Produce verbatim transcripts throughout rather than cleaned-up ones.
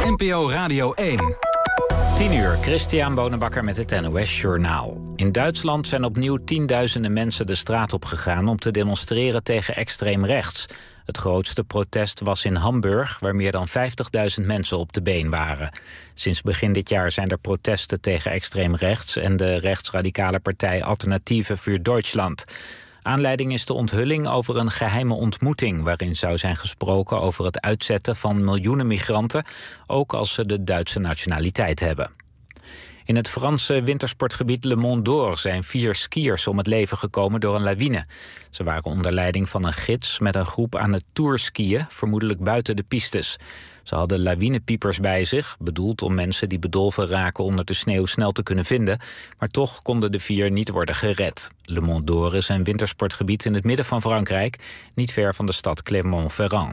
N P O Radio één. tien uur, Christian Bonenbakker met het N O S Journaal. In Duitsland zijn opnieuw tienduizenden mensen de straat op gegaan om te demonstreren tegen extreem rechts. Het grootste protest was in Hamburg, waar meer dan vijftigduizend mensen op de been waren. Sinds begin dit jaar zijn er protesten tegen extreem rechts en de rechtsradicale partij Alternative für Deutschland. Aanleiding is de onthulling over een geheime ontmoeting, waarin zou zijn gesproken over het uitzetten van miljoenen migranten, ook als ze de Duitse nationaliteit hebben. In het Franse wintersportgebied Le Mont d'Or zijn vier skiers om het leven gekomen door een lawine. Ze waren onder leiding van een gids met een groep aan het tourskiën, vermoedelijk buiten de pistes. Ze hadden lawinepiepers bij zich, bedoeld om mensen die bedolven raken onder de sneeuw snel te kunnen vinden, maar toch konden de vier niet worden gered. Le Mont d'Or is een wintersportgebied in het midden van Frankrijk, niet ver van de stad Clermont-Ferrand.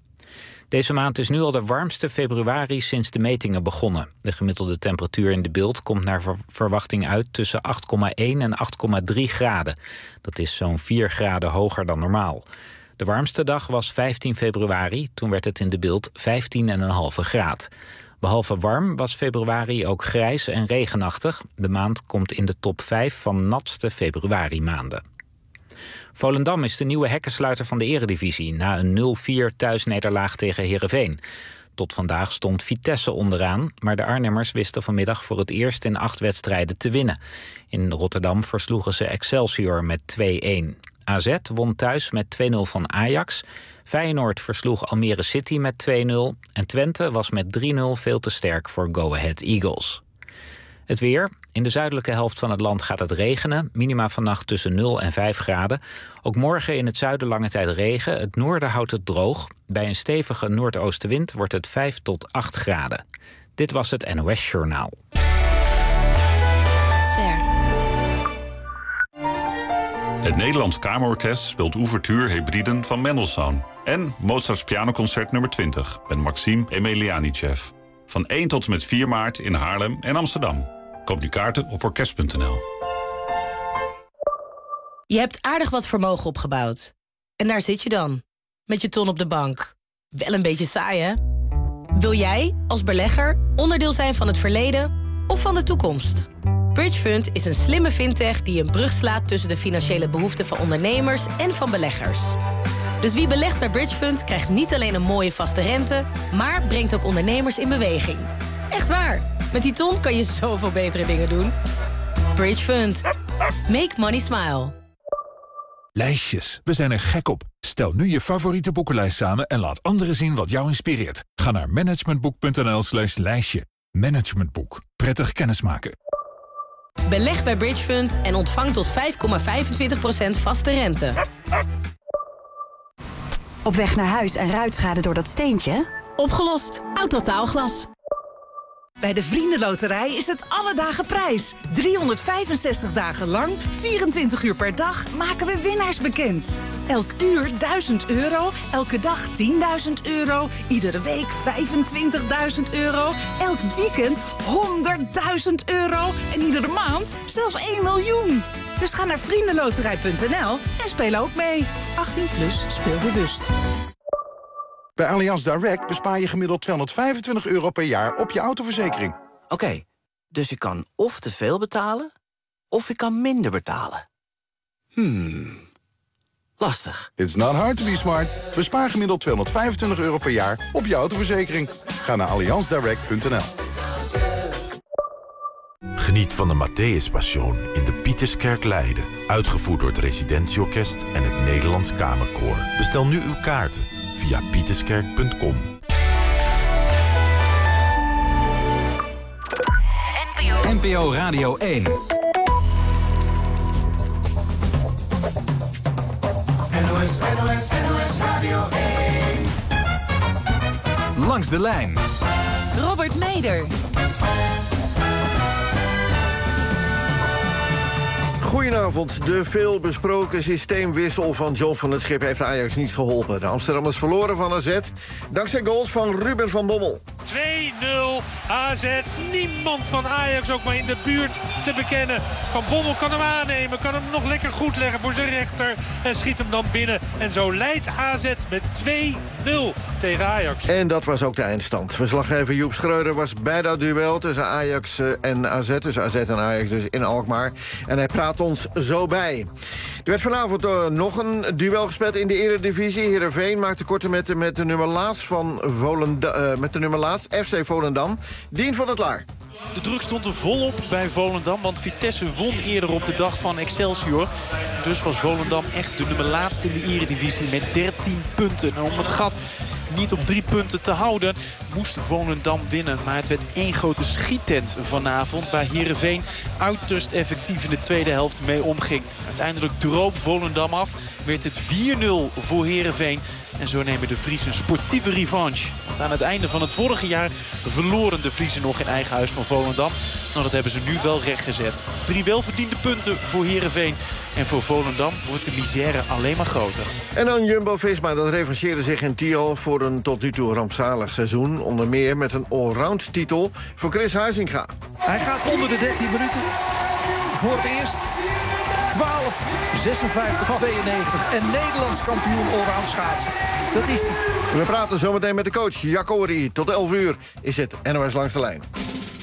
Deze maand is nu al de warmste februari sinds de metingen begonnen. De gemiddelde temperatuur in de beeld komt naar verwachting uit tussen acht komma één en acht komma drie graden. Dat is zo'n vier graden hoger dan normaal. De warmste dag was vijftien februari, toen werd het in de beeld vijftien komma vijf graad. Behalve warm was februari ook grijs en regenachtig. De maand komt in de top vijf van natste februari-maanden. Volendam is de nieuwe hekkensluiter van de eredivisie na een nul vier thuisnederlaag tegen Heerenveen. Tot vandaag stond Vitesse onderaan, maar de Arnhemmers wisten vanmiddag voor het eerst in acht wedstrijden te winnen. In Rotterdam versloegen ze Excelsior met twee-een. A Z won thuis met twee nul van Ajax. Feyenoord versloeg Almere City met twee nul. En Twente was met drie nul veel te sterk voor Go Ahead Eagles. Het weer. In de zuidelijke helft van het land gaat het regenen. Minima vannacht tussen nul en vijf graden. Ook morgen in het zuiden lange tijd regen. Het noorden houdt het droog. Bij een stevige noordoostenwind wordt het vijf tot acht graden. Dit was het N O S Journaal. Ster. Het Nederlands Kamerorkest speelt Ouverture Hebriden van Mendelssohn. En Mozarts pianoconcert nummer twintig met Maxim Emelianichev. Van één tot en met vier maart in Haarlem en Amsterdam. Koop nu kaarten op orkest punt n l. Je hebt aardig wat vermogen opgebouwd. En daar zit je dan, met je ton op de bank. Wel een beetje saai, hè? Wil jij, als belegger, onderdeel zijn van het verleden of van de toekomst? Bridgefund is een slimme fintech die een brug slaat tussen de financiële behoeften van ondernemers en van beleggers. Dus wie belegt bij Bridgefund krijgt niet alleen een mooie vaste rente, maar brengt ook ondernemers in beweging. Echt waar. Met die ton kan je zoveel betere dingen doen. Bridgefund. Make money smile. Lijstjes. We zijn er gek op. Stel nu je favoriete boekenlijst samen en laat anderen zien wat jou inspireert. Ga naar managementboek punt n l slash lijstje. Managementboek. Prettig kennismaken. Beleg bij Bridgefund en ontvang tot vijf komma vijfentwintig procent vaste rente. Op weg naar huis en ruitschade door dat steentje? Opgelost. Autotaalglas. Bij de Vriendenloterij is het alle dagen prijs. driehonderdvijfenzestig dagen lang, vierentwintig uur per dag, maken we winnaars bekend. Elk uur duizend euro, elke dag tienduizend euro, iedere week vijfentwintigduizend euro, elk weekend honderdduizend euro en iedere maand zelfs één miljoen. Dus ga naar vriendenloterij punt n l en speel ook mee. achttien plus, speel bewust. Bij Allianz Direct bespaar je gemiddeld tweehonderdvijfentwintig euro per jaar op je autoverzekering. Oké, okay, dus ik kan of te veel betalen, of ik kan minder betalen. Hmm, lastig. It's not hard to be smart. Bespaar gemiddeld tweehonderdvijfentwintig euro per jaar op je autoverzekering. Ga naar allianz direct punt n l. Geniet van de Matthäus Passion in de Pieterskerk Leiden. Uitgevoerd door het Residentieorkest en het Nederlands Kamerkoor. Bestel nu uw kaarten via pieterskerk punt com. N P O Radio één. N O S, N O S, N O S Radio één. Langs de lijn. Robert Meder. Goedenavond. De veelbesproken systeemwissel van John van het Schip heeft Ajax niet geholpen. De Amsterdammers verloren van A Z dankzij goals van Ruben van Bommel. twee nul A Z. Niemand van Ajax ook maar in de buurt te bekennen. Van Bommel kan hem aannemen, kan hem nog lekker goed leggen voor zijn rechter. En schiet hem dan binnen. En zo leidt A Z met twee nul tegen Ajax. En dat was ook de eindstand. Verslaggever Joep Schreuder was bij dat duel tussen Ajax en A Z. Tussen A Z en Ajax dus in Alkmaar. En hij praat ons zo bij. Er werd vanavond uh, nog een duel gespeeld in de Eredivisie. Heerenveen maakte korte met, met de nummer laatst van Volendam, uh, met de nummer laatst, F C Volendam. Dien van het Laar. De druk stond er volop bij Volendam, want Vitesse won eerder op de dag van Excelsior. Dus was Volendam echt de nummer laatste in de Eredivisie met dertien punten. En om het gat niet op drie punten te houden, moest Volendam winnen. Maar het werd één grote schiettent vanavond, waar Heerenveen uiterst effectief in de tweede helft mee omging. Uiteindelijk droop Volendam af, werd het vier nul voor Heerenveen. En zo nemen de Friesen een sportieve revanche. Want aan het einde van het vorige jaar verloren de Friesen nog in eigen huis van Volendam. Nou, dat hebben ze nu wel rechtgezet. Drie welverdiende punten voor Heerenveen. En voor Volendam wordt de misère alleen maar groter. En dan Jumbo-Visma, dat revancheerde zich in Tiel voor een tot nu toe rampzalig seizoen. Onder meer met een allround titel voor Chris Huizinga. Hij gaat onder de dertien minuten. Voor het eerst. twaalf zesenvijftig tweeënnegentig en Nederlands kampioen allround schaatsen. Dat is hij. We praten zometeen met de coach Jacco Ory. Tot elf uur is het N O S Langs de Lijn.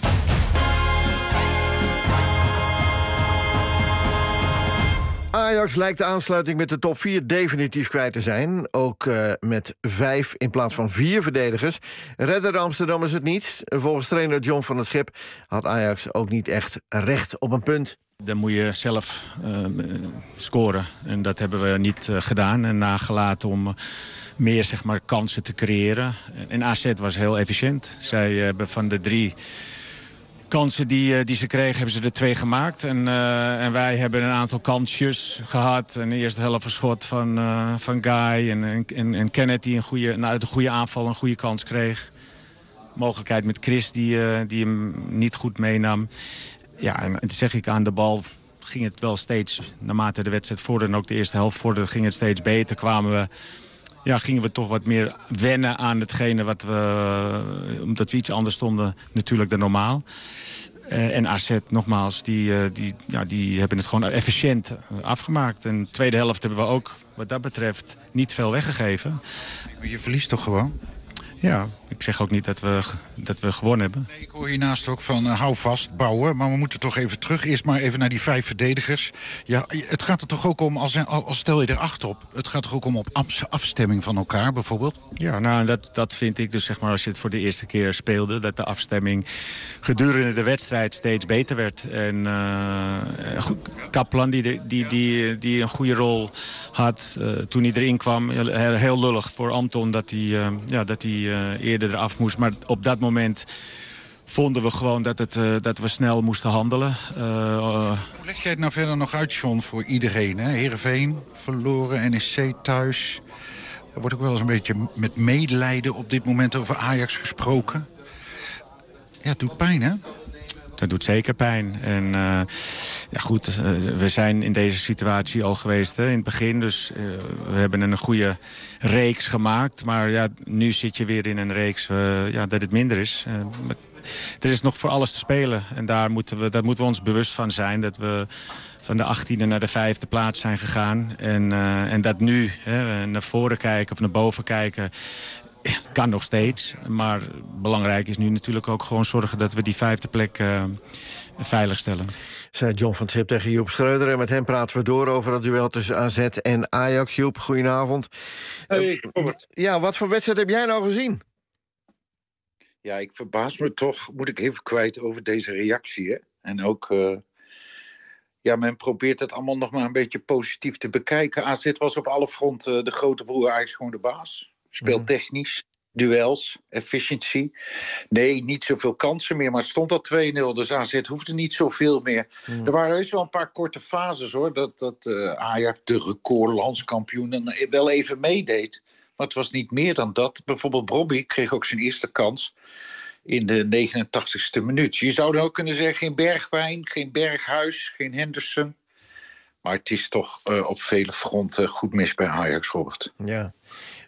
Ajax lijkt de aansluiting met de top vier definitief kwijt te zijn. Ook uh, met vijf in plaats van vier verdedigers. Redden de Amsterdammers het niet. Volgens trainer John van het Schip had Ajax ook niet echt recht op een punt. Dan moet je zelf uh, scoren. En dat hebben we niet uh, gedaan. En nagelaten om uh, meer zeg maar, kansen te creëren. En A Z was heel efficiënt. Zij uh, hebben van de drie kansen die, uh, die ze kregen, hebben ze er twee gemaakt. En, uh, en wij hebben een aantal kansjes gehad. En de eerste helft een schot van, uh, van Guy en, en, en Kenneth die een goede, nou, uit een goede aanval een goede kans kreeg. Mogelijkheid met Chris die, uh, die hem niet goed meenam. Ja, en dat zeg ik, aan de bal ging het wel steeds, naarmate de wedstrijd vorderde en ook de eerste helft vorderde, ging het steeds beter. Kwamen we, ja, gingen we toch wat meer wennen aan hetgene wat we, omdat we iets anders stonden natuurlijk dan normaal. Uh, en A Z, nogmaals, die, uh, die, ja, die hebben het gewoon efficiënt afgemaakt. En de tweede helft hebben we ook, wat dat betreft, niet veel weggegeven. Maar je verliest toch gewoon? Ja, ik zeg ook niet dat we, dat we gewonnen hebben. Nee, ik hoor hiernaast ook van uh, hou vast, bouwen. Maar we moeten toch even terug. Eerst maar even naar die vijf verdedigers. Ja, het gaat er toch ook om, als, als stel je er acht op... het gaat toch ook om op afstemming van elkaar bijvoorbeeld? Ja, nou, dat, dat vind ik dus, zeg maar, als je het voor de eerste keer speelde... dat de afstemming gedurende de wedstrijd steeds beter werd. En uh, goed, Kaplan, die, die, die, die, die een goede rol had uh, toen hij erin kwam... heel, heel lullig voor Anton dat hij, uh, ja, dat hij uh, eerder eraf moest. Maar op dat moment vonden we gewoon dat, het, uh, dat we snel moesten handelen. Uh, uh, Hoe leg jij het nou verder nog uit, John, voor iedereen? Hè? Heerenveen verloren, N E C thuis. Er wordt ook wel eens een beetje met medelijden op dit moment over Ajax gesproken. Ja, het doet pijn, hè? Dat doet zeker pijn. En uh, ja, goed, uh, we zijn in deze situatie al geweest hè, in het begin. Dus uh, we hebben een goede reeks gemaakt. Maar ja, nu zit je weer in een reeks uh, ja, dat het minder is. Uh, er is nog voor alles te spelen. En daar moeten we, daar moeten we ons bewust van zijn. Dat we van de achttiende naar de vijfde plaats zijn gegaan. En, uh, en dat nu hè, naar voren kijken of naar boven kijken... kan nog steeds, maar belangrijk is nu natuurlijk ook gewoon zorgen dat we die vijfde plek uh, veilig stellen. Zei John van het Schip tegen Joep Schreuder. En met hem praten we door over dat duel tussen A Z en Ajax. Joep, goedenavond. Hey, Robert. Ja, wat voor wedstrijd heb jij nou gezien? Ja, ik verbaas me toch, moet ik even kwijt, over deze reactie. Hè? En ook, uh, ja, men probeert het allemaal nog maar een beetje positief te bekijken. A Z was op alle fronten de grote broer, Ajax gewoon de baas. Speeltechnisch, duels, efficiëntie. Nee, niet zoveel kansen meer, maar het stond al twee nul. Dus A Z hoefde niet zoveel meer. Mm. Er waren heus wel een paar korte fases, hoor. Dat, dat uh, Ajax, de recordlandskampioen, wel even meedeed. Maar het was niet meer dan dat. Bijvoorbeeld Brobby kreeg ook zijn eerste kans in de negenentachtigste minuut. Je zou dan ook kunnen zeggen, geen Bergwijn, geen Berghuis, geen Henderson. Maar het is toch uh, op vele fronten goed mis bij Ajax, Robert. Ja.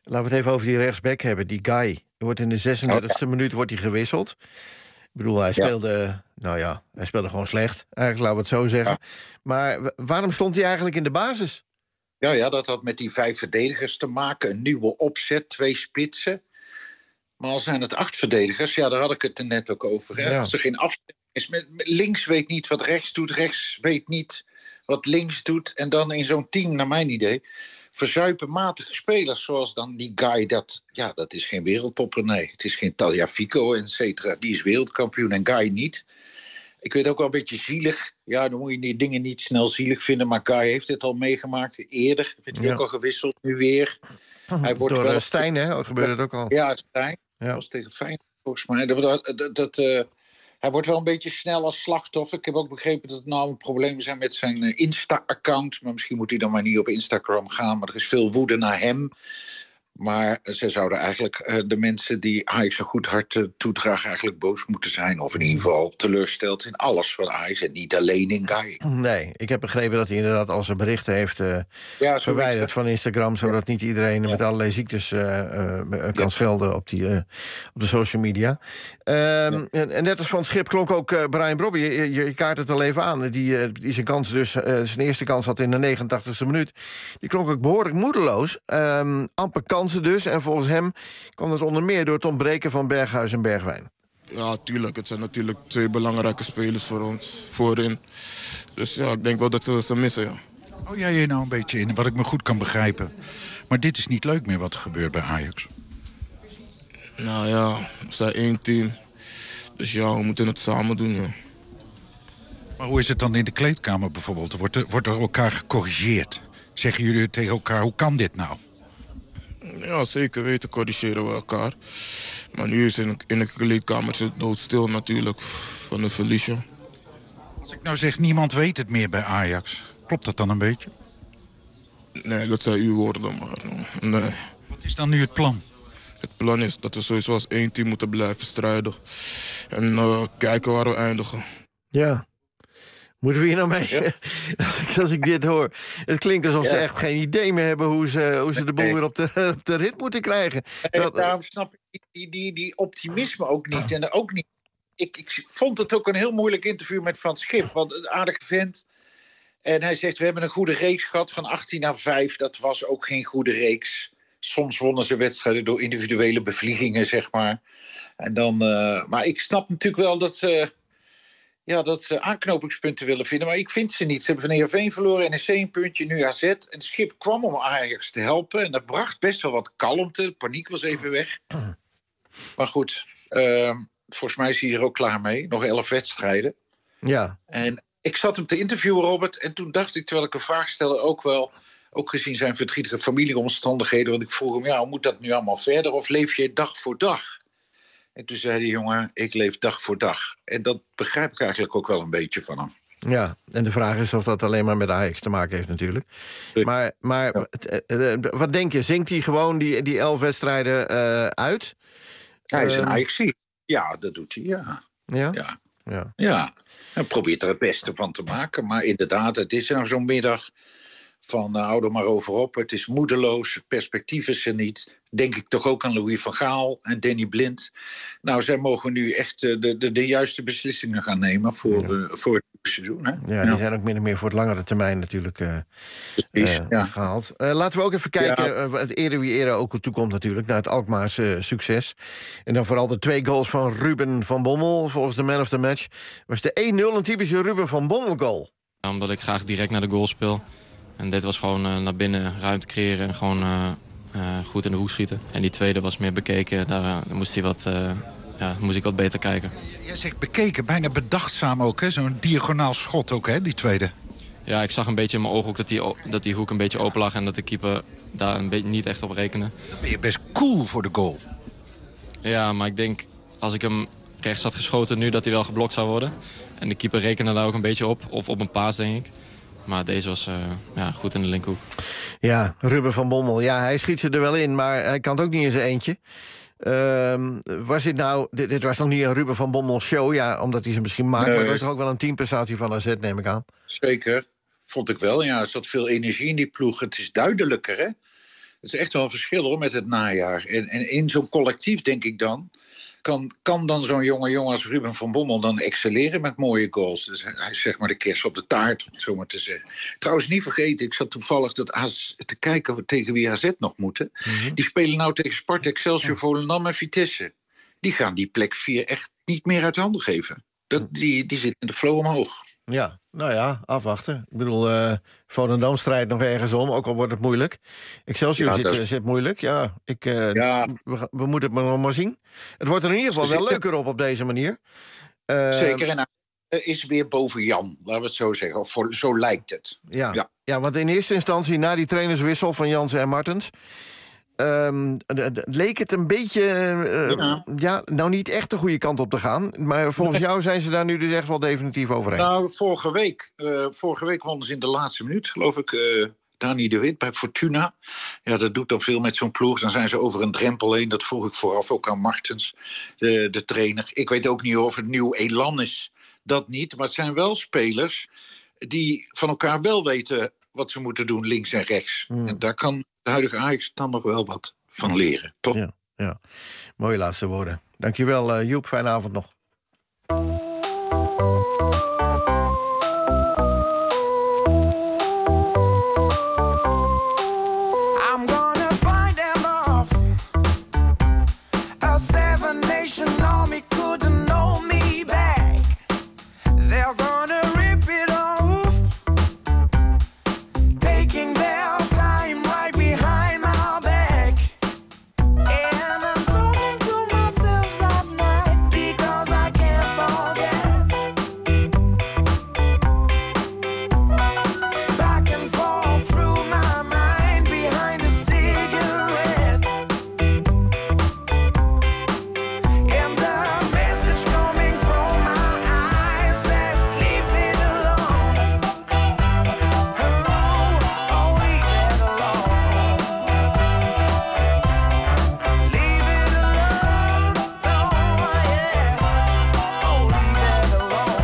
Laten we het even over die rechtsback hebben. Die Guy. Er wordt in de zesendertigste Oh, ja. minuut wordt hij gewisseld. Ik bedoel, hij speelde... Ja. Nou ja, hij speelde gewoon slecht. Eigenlijk, laten we het zo zeggen. Ja. Maar w- waarom stond hij eigenlijk in de basis? Ja, ja, dat had met die vijf verdedigers te maken. Een nieuwe opzet, twee spitsen. Maar al zijn het acht verdedigers, ja, daar had ik het er net ook over. Hè? Ja. Als er geen afstemming is, met, met links weet niet wat rechts doet, rechts weet niet wat links doet. En dan in zo'n team, naar mijn idee, verzuipen matige spelers, zoals dan die Guy. Dat, ja, dat is geen wereldtopper, nee. Het is geen Tagliafico, et cetera. Die is wereldkampioen en Guy niet. Ik weet ook wel een beetje zielig. Ja, dan moet je die dingen niet snel zielig vinden. Maar Guy heeft dit al meegemaakt. Eerder werd hij ja. ook al gewisseld, nu weer. Hij wordt Door wel... Stijn, hè? Gebeurde het ook al. Ja, Stijn. Ja. Dat was tegen Feyenoord, volgens mij. Dat, dat, dat, dat, uh, hij wordt wel een beetje snel als slachtoffer. Ik heb ook begrepen dat het nou een probleem zijn met zijn uh, Insta-account. Maar misschien moet hij dan maar niet op Instagram gaan. Maar er is veel woede naar hem. Maar ze zouden eigenlijk uh, de mensen die Ajax een goed hart uh, toedragen eigenlijk boos moeten zijn. Of in ieder geval teleurgesteld in alles van Ajax en niet alleen in Guy. Nee, ik heb begrepen dat hij inderdaad al zijn berichten heeft uh, ja, verwijderd van Instagram. Zodat niet iedereen ja. met allerlei ziektes uh, uh, kan ja. schelden op, die, uh, op de social media. Um, ja. en, en net als van het schip klonk ook uh, Brian Brobby, je, je, je kaart het al even aan. Die, uh, die zijn kans dus, uh, zijn eerste kans had in de negenentachtigste minuut. Die klonk ook behoorlijk moedeloos. Um, amper kans dus. En volgens hem kwam het onder meer door het ontbreken van Berghuis en Bergwijn. Ja, tuurlijk. Het zijn natuurlijk twee belangrijke spelers voor ons voorin. Dus ja, ik denk wel dat ze ze missen, ja. Oh jij je nou een beetje in, wat ik me goed kan begrijpen. Maar dit is niet leuk meer wat er gebeurt bij Ajax. Nou ja, we zijn één team. Dus ja, we moeten het samen doen, ja. Maar hoe is het dan in de kleedkamer bijvoorbeeld? Wordt er, wordt er elkaar gecorrigeerd? Zeggen jullie tegen elkaar, hoe kan dit nou? Ja, zeker weten corrigeren we elkaar. Maar nu is in, in de kleedkamer doodstil natuurlijk van de verliesje. Als ik nou zeg, niemand weet het meer bij Ajax. Klopt dat dan een beetje? Nee, dat zijn uw woorden, maar nee. Wat is dan nu het plan? Het plan is dat we sowieso als één team moeten blijven strijden. En uh, kijken waar we eindigen. Ja. Moeten we hier nou mee? Ja. Als ik dit hoor. Het klinkt alsof ja. ze echt geen idee meer hebben hoe ze, hoe ze de boel nee. weer op de, op de rit moeten krijgen. Nee, dat, daarom snap ik die, die, die optimisme ook niet. En ook niet. Ik, ik vond het ook een heel moeilijk interview met Van Schip. Want een aardige vent. En hij zegt, we hebben een goede reeks gehad van achttien naar vijf. Dat was ook geen goede reeks. Soms wonnen ze wedstrijden door individuele bevliegingen, zeg maar. En dan, uh, maar ik snap natuurlijk wel dat ze... Ja, dat ze aanknopingspunten willen vinden. Maar ik vind ze niet. Ze hebben van Heerenveen verloren, N E C een puntje, nu A Z. En het schip kwam om Ajax te helpen. En dat bracht best wel wat kalmte. De paniek was even weg. Maar goed, uh, volgens mij is hij er ook klaar mee. Nog elf wedstrijden. Ja. En ik zat hem te interviewen, Robert. En toen dacht ik, terwijl ik een vraag stelde, ook wel... ook gezien zijn verdrietige familieomstandigheden... want ik vroeg hem, ja, hoe moet dat nu allemaal verder? Of leef je dag voor dag? En toen zei die jongen, ik leef dag voor dag. En dat begrijp ik eigenlijk ook wel een beetje van hem. Ja, en de vraag is of dat alleen maar met Ajax te maken heeft natuurlijk. Maar, maar ja. wat denk je, zingt hij gewoon die, die elf wedstrijden uh, uit? Hij is een Ajaxie. Ja, dat doet hij, ja. Ja? Ja. Ja. ja. Hij probeert er het beste van te maken. Maar inderdaad, het is nou zo'n middag... van uh, hou er maar over op, het is moedeloos, het perspectief is er niet. Denk ik toch ook aan Louis van Gaal en Danny Blind. Nou, zij mogen nu echt uh, de, de, de juiste beslissingen gaan nemen voor, ja. uh, voor het seizoen. Hè? Ja, die ja. zijn ook min of meer voor het langere termijn natuurlijk uh, Precies, uh, ja. gehaald. Uh, laten we ook even kijken, ja. uh, het eerder wie eerder ook toekomt natuurlijk... naar het Alkmaarse uh, succes. En dan vooral de twee goals van Ruben van Bommel, volgens de man of the match. Was de één nul een typische Ruben van Bommel goal? Ja, omdat ik graag direct naar de goal speel. En dit was gewoon uh, naar binnen ruimte creëren en gewoon uh, uh, goed in de hoek schieten. En die tweede was meer bekeken, daar, uh, daar moest, hij wat, uh, ja, moest ik wat beter kijken. Jij zegt bekeken, bijna bedachtzaam ook, hè? Zo'n diagonaal schot ook, hè, die tweede. Ja, ik zag een beetje in mijn ooghoek dat die, dat die hoek een beetje open lag... en dat de keeper daar een beetje niet echt op rekende. Dan ben je best cool voor de goal. Ja, maar ik denk, als ik hem rechts had geschoten nu... dat hij wel geblokt zou worden. En de keeper rekende daar ook een beetje op, of op een paas, denk ik. Maar deze was uh, ja, goed in de linkerhoek. Ja, Ruben van Bommel. Ja, hij schiet ze er wel in, maar hij kan het ook niet in zijn eentje. Uh, was dit nou... Dit, dit was nog niet een Ruben van Bommel show, ja, omdat hij ze misschien maakt. Nee. Maar het was toch ook wel een teamprestatie van A Z, neem ik aan. Zeker, vond ik wel. Ja, er zat veel energie in die ploeg. Het is duidelijker, hè? Het is echt wel een verschil hoor, met het najaar. En, en in zo'n collectief, denk ik dan... Kan, kan dan zo'n jonge jongen als Ruben van Bommel dan excelleren met mooie goals. Dus hij is zeg maar de kers op de taart, om het zo maar te zeggen. Trouwens, niet vergeten, ik zat toevallig dat A Z, te kijken tegen wie A Z nog moeten. Mm-hmm. Die spelen nou tegen Sparta, Excelsior, Volendam en Vitesse. Die gaan die plek vier echt niet meer uit handen geven. Dat, die, die zit in de flow omhoog. Ja, nou ja, afwachten. Ik bedoel, uh, Volendam strijdt nog ergens om, ook al wordt het moeilijk. Excelsior ja, zit, is... zit moeilijk, ja. Ik, uh, ja. We, we moeten het maar nog maar zien. Het wordt er in ieder geval wel zitten... leuker op op deze manier. Uh, Zeker, en hij is weer boven Jan, laten we het zo zeggen. Of voor, zo lijkt het. Ja. Ja. ja, want in eerste instantie, na die trainerswissel van Jansen en Martens... Um, leek het een beetje, uh, ja. ja, nou niet echt de goede kant op te gaan. Maar volgens jou zijn ze daar nu dus echt wel definitief overheen. Nou, vorige week, uh, vorige week wonnen ze in de laatste minuut, geloof ik, uh, Dani de Wit bij Fortuna. Ja, dat doet dan veel met zo'n ploeg. Dan zijn ze over een drempel heen. Dat vroeg ik vooraf ook aan Martens, de, de trainer. Ik weet ook niet of het nieuw elan is, dat niet. Maar het zijn wel spelers die van elkaar wel weten wat ze moeten doen, links en rechts. Hmm. En daar kan de huidige Ajax dan nog wel wat van leren, toch? Ja, ja. Mooie laatste woorden. Dankjewel, uh, Joep. Fijne avond nog. I'm gonna find them off. A seven nation army couldn't know me back. They're gonna rip it off. Taking their time right behind my back. And I'm talking to myself at night because I can't forget. Back and forth through my mind behind a cigarette. And the message coming from my eyes says, leave it alone. Hello, oh, leave it alone. Leave it alone, oh yeah. Oh, leave it alone.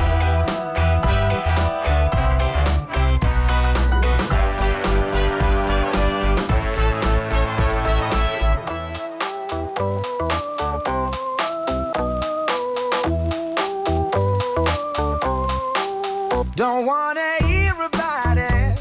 Don't wanna hear about it.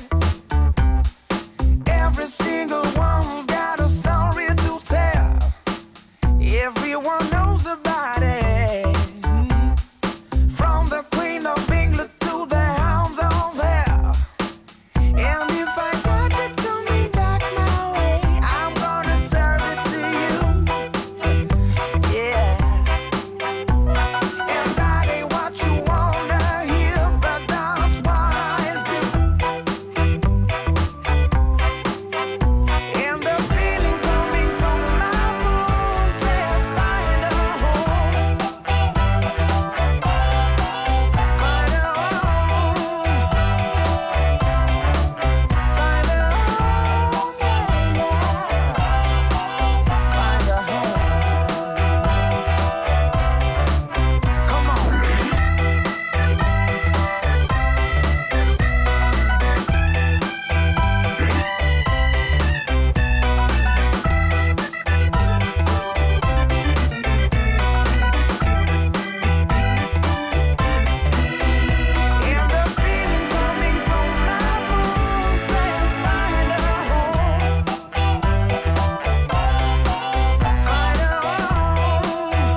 Every single one's got a story to tell. Everyone knows about it. From the Queen of England to the Hounds of Hell. And if I catch it coming back my way, I'm gonna serve it to you. Yeah. And that ain't what you wanna hear, but that's what I'll do. And the feeling coming from my bones says find a home. Find a home. Find a home, yeah, yeah. Find a home. Come on. And the feeling coming from my bones says find a home. Find a home.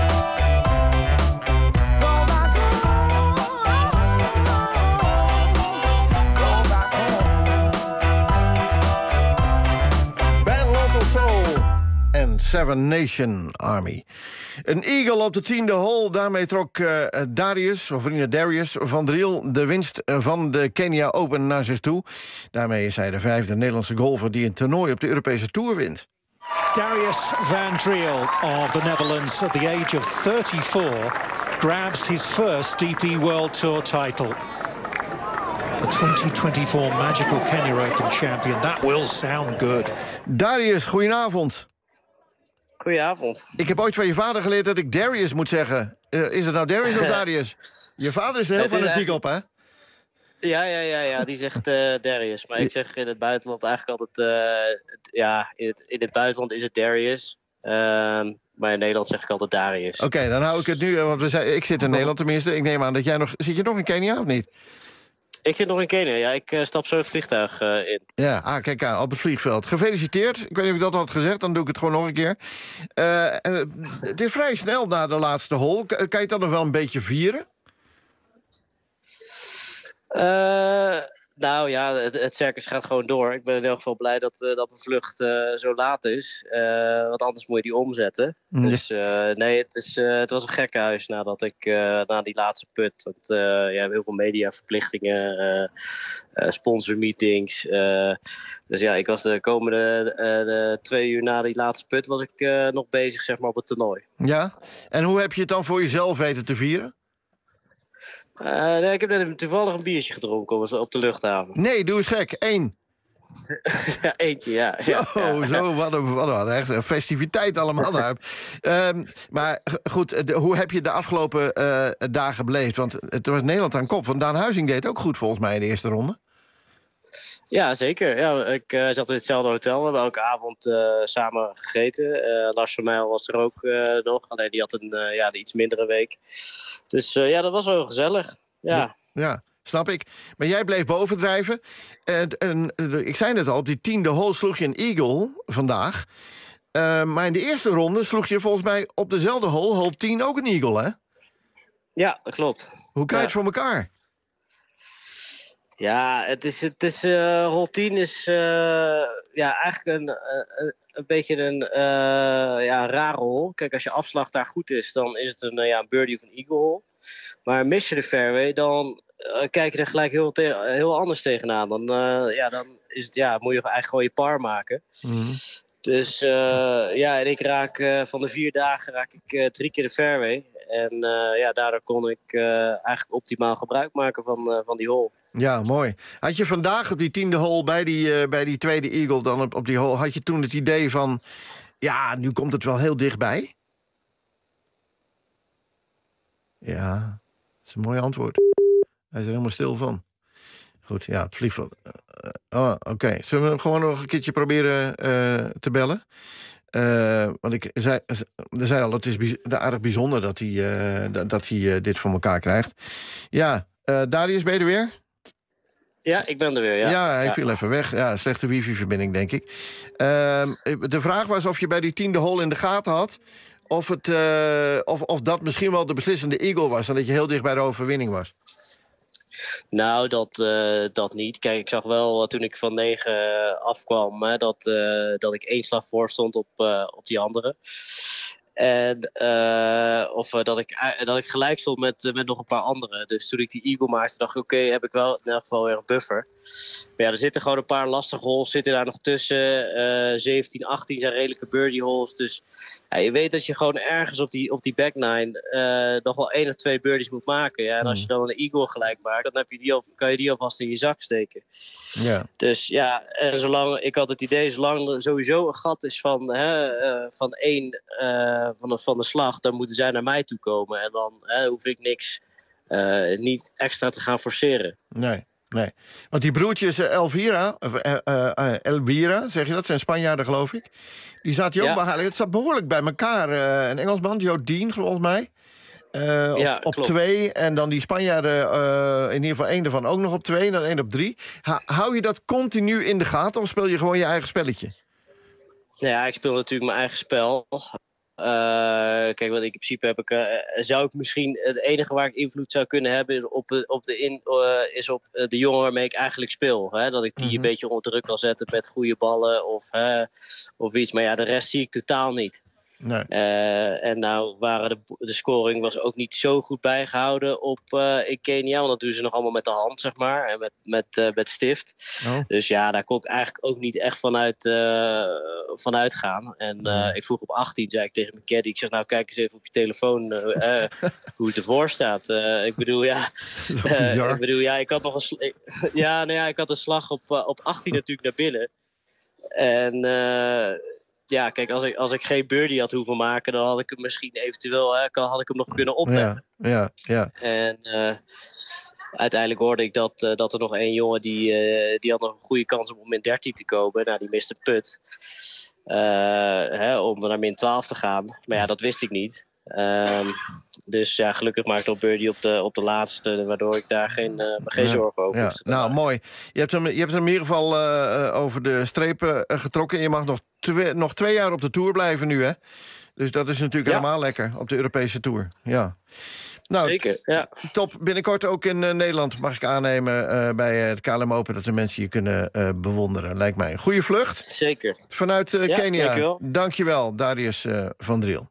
Go back home. Go back home. Bad Local Soul en Seven Nation Army. Een eagle op de tiende hole. Daarmee trok uh, Darius, of vrienden Darius van Driel, de winst van de Kenya Open naar zich toe. Daarmee is hij de vijfde Nederlandse golfer die een toernooi op de Europese Tour wint. Darius van Driel of the Netherlands at the age of thirty-four grabs his first D P World Tour title. The twenty twenty-four Magical Kenya Open champion. That will sound good. Darius, goedenavond. Goedenavond. Ik heb ooit van je vader geleerd dat ik Darius moet zeggen. Uh, is het nou Darius of Darius? Je vader is er heel Het is fanatiek op, hè? Ja, ja, ja, ja, die zegt uh, Darius. Maar ik zeg in het buitenland eigenlijk altijd... Uh, het, ja, in het, in het buitenland is het Darius. Uh, maar in Nederland zeg ik altijd Darius. Oké, okay, dan hou ik het nu... Want we zijn, ik zit in Nederland tenminste. Ik neem aan dat jij nog... Zit je nog in Kenia of niet? Ik zit nog in Kenia. Ja, ik uh, stap zo het vliegtuig uh, in. Ja, ah, kijk aan, op het vliegveld. Gefeliciteerd. Ik weet niet of ik dat had gezegd, dan doe ik het gewoon nog een keer. Uh, uh, het is vrij snel na de laatste hole. Kan je het dan nog wel een beetje vieren? Uh, nou ja, het, het circus gaat gewoon door. Ik ben in elk geval blij dat, uh, dat mijn vlucht uh, zo laat is. Uh, want anders moet je die omzetten. Ja. Dus uh, nee, het, is, uh, het was een gekkenhuis nadat ik uh, na die laatste put. Want uh, ja, we hebben heel veel mediaverplichtingen, uh, uh, sponsormeetings. Uh, dus ja, ik was de komende uh, de twee uur na die laatste put was ik uh, nog bezig, zeg maar, op het toernooi. Ja, en hoe heb je het dan voor jezelf weten te vieren? Uh, nee, ik heb net toevallig een biertje gedronken op de luchthaven. Nee, doe eens gek. Eén. Ja, eentje, ja. Zo, ja, ja. zo wat, een, wat een echt een festiviteit allemaal daar. um, maar goed, de, hoe heb je de afgelopen uh, dagen beleefd? Want het was Nederland aan kop. Want Daan Huizing deed ook goed volgens mij in de eerste ronde. Ja, zeker. Ja, ik uh, zat in hetzelfde hotel. We hebben elke avond uh, samen gegeten. Uh, Lars van Mijl was er ook uh, nog. Alleen die had een, uh, ja, een iets mindere week. Dus uh, ja, dat was wel gezellig. Ja. ja, ja, snap ik. Maar jij bleef bovendrijven. En, en, ik zei net al, op die tiende hole sloeg je een eagle vandaag. Uh, maar in de eerste ronde sloeg je volgens mij op dezelfde hole, hole tien, ook een eagle, hè? Ja, dat klopt. Hoe krijg je ja. het voor elkaar? Ja, het is, het is uh, hole tien is uh, ja, eigenlijk een, een, een beetje een uh, ja, rare hole. Kijk, als je afslag daar goed is, dan is het een, uh, ja, een birdie of een eagle hole. Maar mis je de fairway, dan uh, kijk je er gelijk heel, te- heel anders tegenaan. Dan, uh, ja, dan is het, ja, moet je eigenlijk gewoon je par maken. Mm-hmm. Dus uh, ja, en ik raak uh, van de vier dagen raak ik uh, drie keer de fairway. En uh, ja, daardoor kon ik uh, eigenlijk optimaal gebruik maken van, uh, van die hole. Ja, mooi. Had je vandaag op die tiende hole bij die, uh, bij die tweede eagle, dan op, op die hole, had je toen het idee van, ja, nu komt het wel heel dichtbij? Ja, dat is een mooi antwoord. Hij is er helemaal stil van. Goed, ja, het vliegveld. Uh, oh, Oké, okay. Zullen we hem gewoon nog een keertje proberen uh, te bellen? Uh, want ik zei, zei al, het is bij, aardig bijzonder dat hij, uh, dat hij uh, dit voor elkaar krijgt. Ja, uh, Darius, ben je er weer? Ja, ik ben er weer, ja. Ja, hij ja. viel even weg. Ja, slechte wifi-verbinding, denk ik. Uh, de vraag was of je bij die tiende hole in de gaten had, of, het, uh, of, of dat misschien wel de beslissende eagle was, en dat je heel dicht bij de overwinning was. Nou, dat, uh, dat niet. Kijk, ik zag wel uh, toen ik van negen uh, afkwam, hè, dat, uh, dat ik één slag voor stond op, uh, op die andere. En uh, of uh, dat, ik, uh, dat ik gelijk stond met, uh, met nog een paar anderen. Dus toen ik die eagle maakte, dacht ik, oké, okay, heb ik wel in elk geval weer een buffer. Maar ja, er zitten gewoon een paar lastige holes zitten daar nog tussen. Uh, zeventien, achttien zijn redelijke birdie holes. Dus ja, je weet dat je gewoon ergens op die, op die back nine uh, nog wel één of twee birdies moet maken. Ja? En als je dan een eagle gelijk maakt, dan heb je die al, kan je die alvast in je zak steken. Ja. Dus ja, en zolang, ik had het idee, zolang er sowieso een gat is van, hè, uh, van één uh, van, de, van de slag, dan moeten zij naar mij toe komen. En dan hè, hoef ik niks, uh, niet extra te gaan forceren. Nee. Nee, want die broertjes uh, Elvira, of, uh, uh, Elvira, zeg je dat, zijn Spanjaarden geloof ik. Die zaten je ook ja. behoorlijk, het zat behoorlijk bij elkaar. Uh, een Engelsman, Joe Dean volgens mij, uh, ja, op, op twee. En dan die Spanjaarden, uh, in ieder geval één ervan ook nog op twee en dan één op drie. Ha, hou je dat continu in de gaten of speel je gewoon je eigen spelletje? Nou ja, ik speel natuurlijk mijn eigen spel. Uh, kijk, wat ik in principe heb, ik, uh, zou ik misschien het enige waar ik invloed zou kunnen hebben op, op de in, uh, is op uh, de jongen waarmee ik eigenlijk speel. Hè? Dat ik die mm-hmm. een beetje onder druk kan zetten met goede ballen of, uh, of iets. Maar ja, de rest zie ik totaal niet. Nee. Uh, en nou waren de, de scoring was ook niet zo goed bijgehouden op uh, in Kenia. Want dat doen ze nog allemaal met de hand, zeg maar. En met, met, uh, met stift. Oh. Dus ja, daar kon ik eigenlijk ook niet echt vanuit, uh, vanuit gaan. En uh, mm. ik vroeg op achttien, zei ik tegen mijn caddy. Ik zeg, nou kijk eens even op je telefoon uh, uh, hoe het ervoor staat. Uh, ik bedoel, ja... Uh, ik bedoel, ja, ik had nog een... Sl- ja, nou ja, ik had een slag op, uh, op achttien natuurlijk naar binnen. En... Uh, Ja, kijk, als ik, als ik geen birdie had hoeven maken, dan had ik hem misschien eventueel, hè, had ik hem nog kunnen opnemen. Ja, ja, ja. En uh, uiteindelijk hoorde ik dat, uh, dat er nog één jongen die, uh, die had nog een goede kans om op min dertien te komen. Nou, die miste put. Uh, hè, om naar min twaalf te gaan. Maar ja, dat wist ik niet. Um, dus ja, gelukkig maakte ik birdie op de, op de laatste, waardoor ik daar geen, uh, geen ja, zorgen over ja. hoefde te Nou, maken. mooi. Je hebt, hem, je hebt hem in ieder geval uh, over de strepen uh, getrokken. Je mag nog, twee, nog twee jaar op de Tour blijven nu, hè? Dus dat is natuurlijk ja. helemaal lekker op de Europese Tour. Ja. Nou, zeker, ja. Top. Binnenkort ook in uh, Nederland, mag ik aannemen, uh, bij het K L M Open, dat de mensen je kunnen uh, bewonderen. Lijkt mij een goede vlucht. Zeker. Vanuit uh, ja, Kenia. Dankjewel. Dankjewel, Darius uh, van Driel.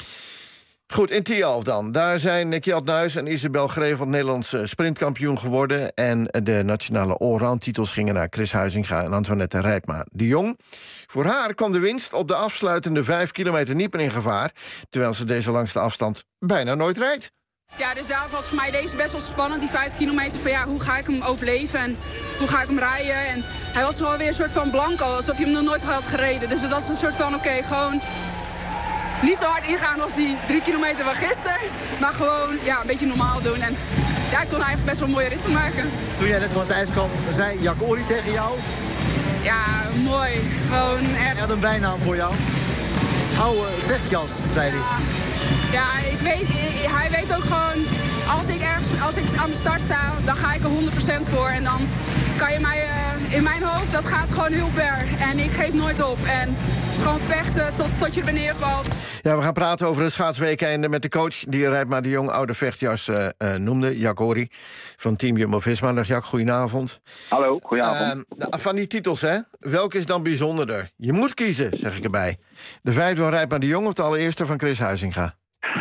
Goed, in Tialf dan. Daar zijn Kjeld Nuis en Isabel Grevel Nederlands sprintkampioen geworden. En de nationale allround-titels gingen naar Chris Huizinga en Antoinette Rijpma de Jong. Voor haar kwam de winst op de afsluitende vijf kilometer niet meer in gevaar, terwijl ze deze langste afstand bijna nooit rijdt. Ja, dus daar was voor mij deze best wel spannend, die vijf kilometer. Van ja, hoe ga ik hem overleven en hoe ga ik hem rijden? En hij was wel weer een soort van blanco, alsof je hem nog nooit had gereden. Dus dat was een soort van, oké, okay, gewoon niet zo hard ingaan als die drie kilometer van gisteren. Maar gewoon ja, een beetje normaal doen. En ja, ik kon er eigenlijk best wel een mooie rit van maken. Toen jij net van het ijs kwam, zei Jack Ory tegen jou? Ja, mooi. Gewoon echt. Hij had een bijnaam voor jou. Oude vechtjas, zei hij. Ja. Ja, ik weet, hij weet ook gewoon, als ik ergens als ik aan de start sta, dan ga ik er honderd procent voor. En dan kan je mij, uh, in mijn hoofd, dat gaat gewoon heel ver. En ik geef nooit op. En het is gewoon vechten tot, tot je er neervalt. Ja, we gaan praten over het schaatsweekende met de coach die Rijpma de Jong oude vechtjas uh, uh, noemde, Jack Ory van Team Jumbo-Visma. Dag Jack, goedenavond. Hallo, goedenavond. Uh, van die titels, hè? Welke is dan bijzonderder? Je moet kiezen, zeg ik erbij. De vijfde van Rijpma de Jong of de allereerste van Chris Huizinga?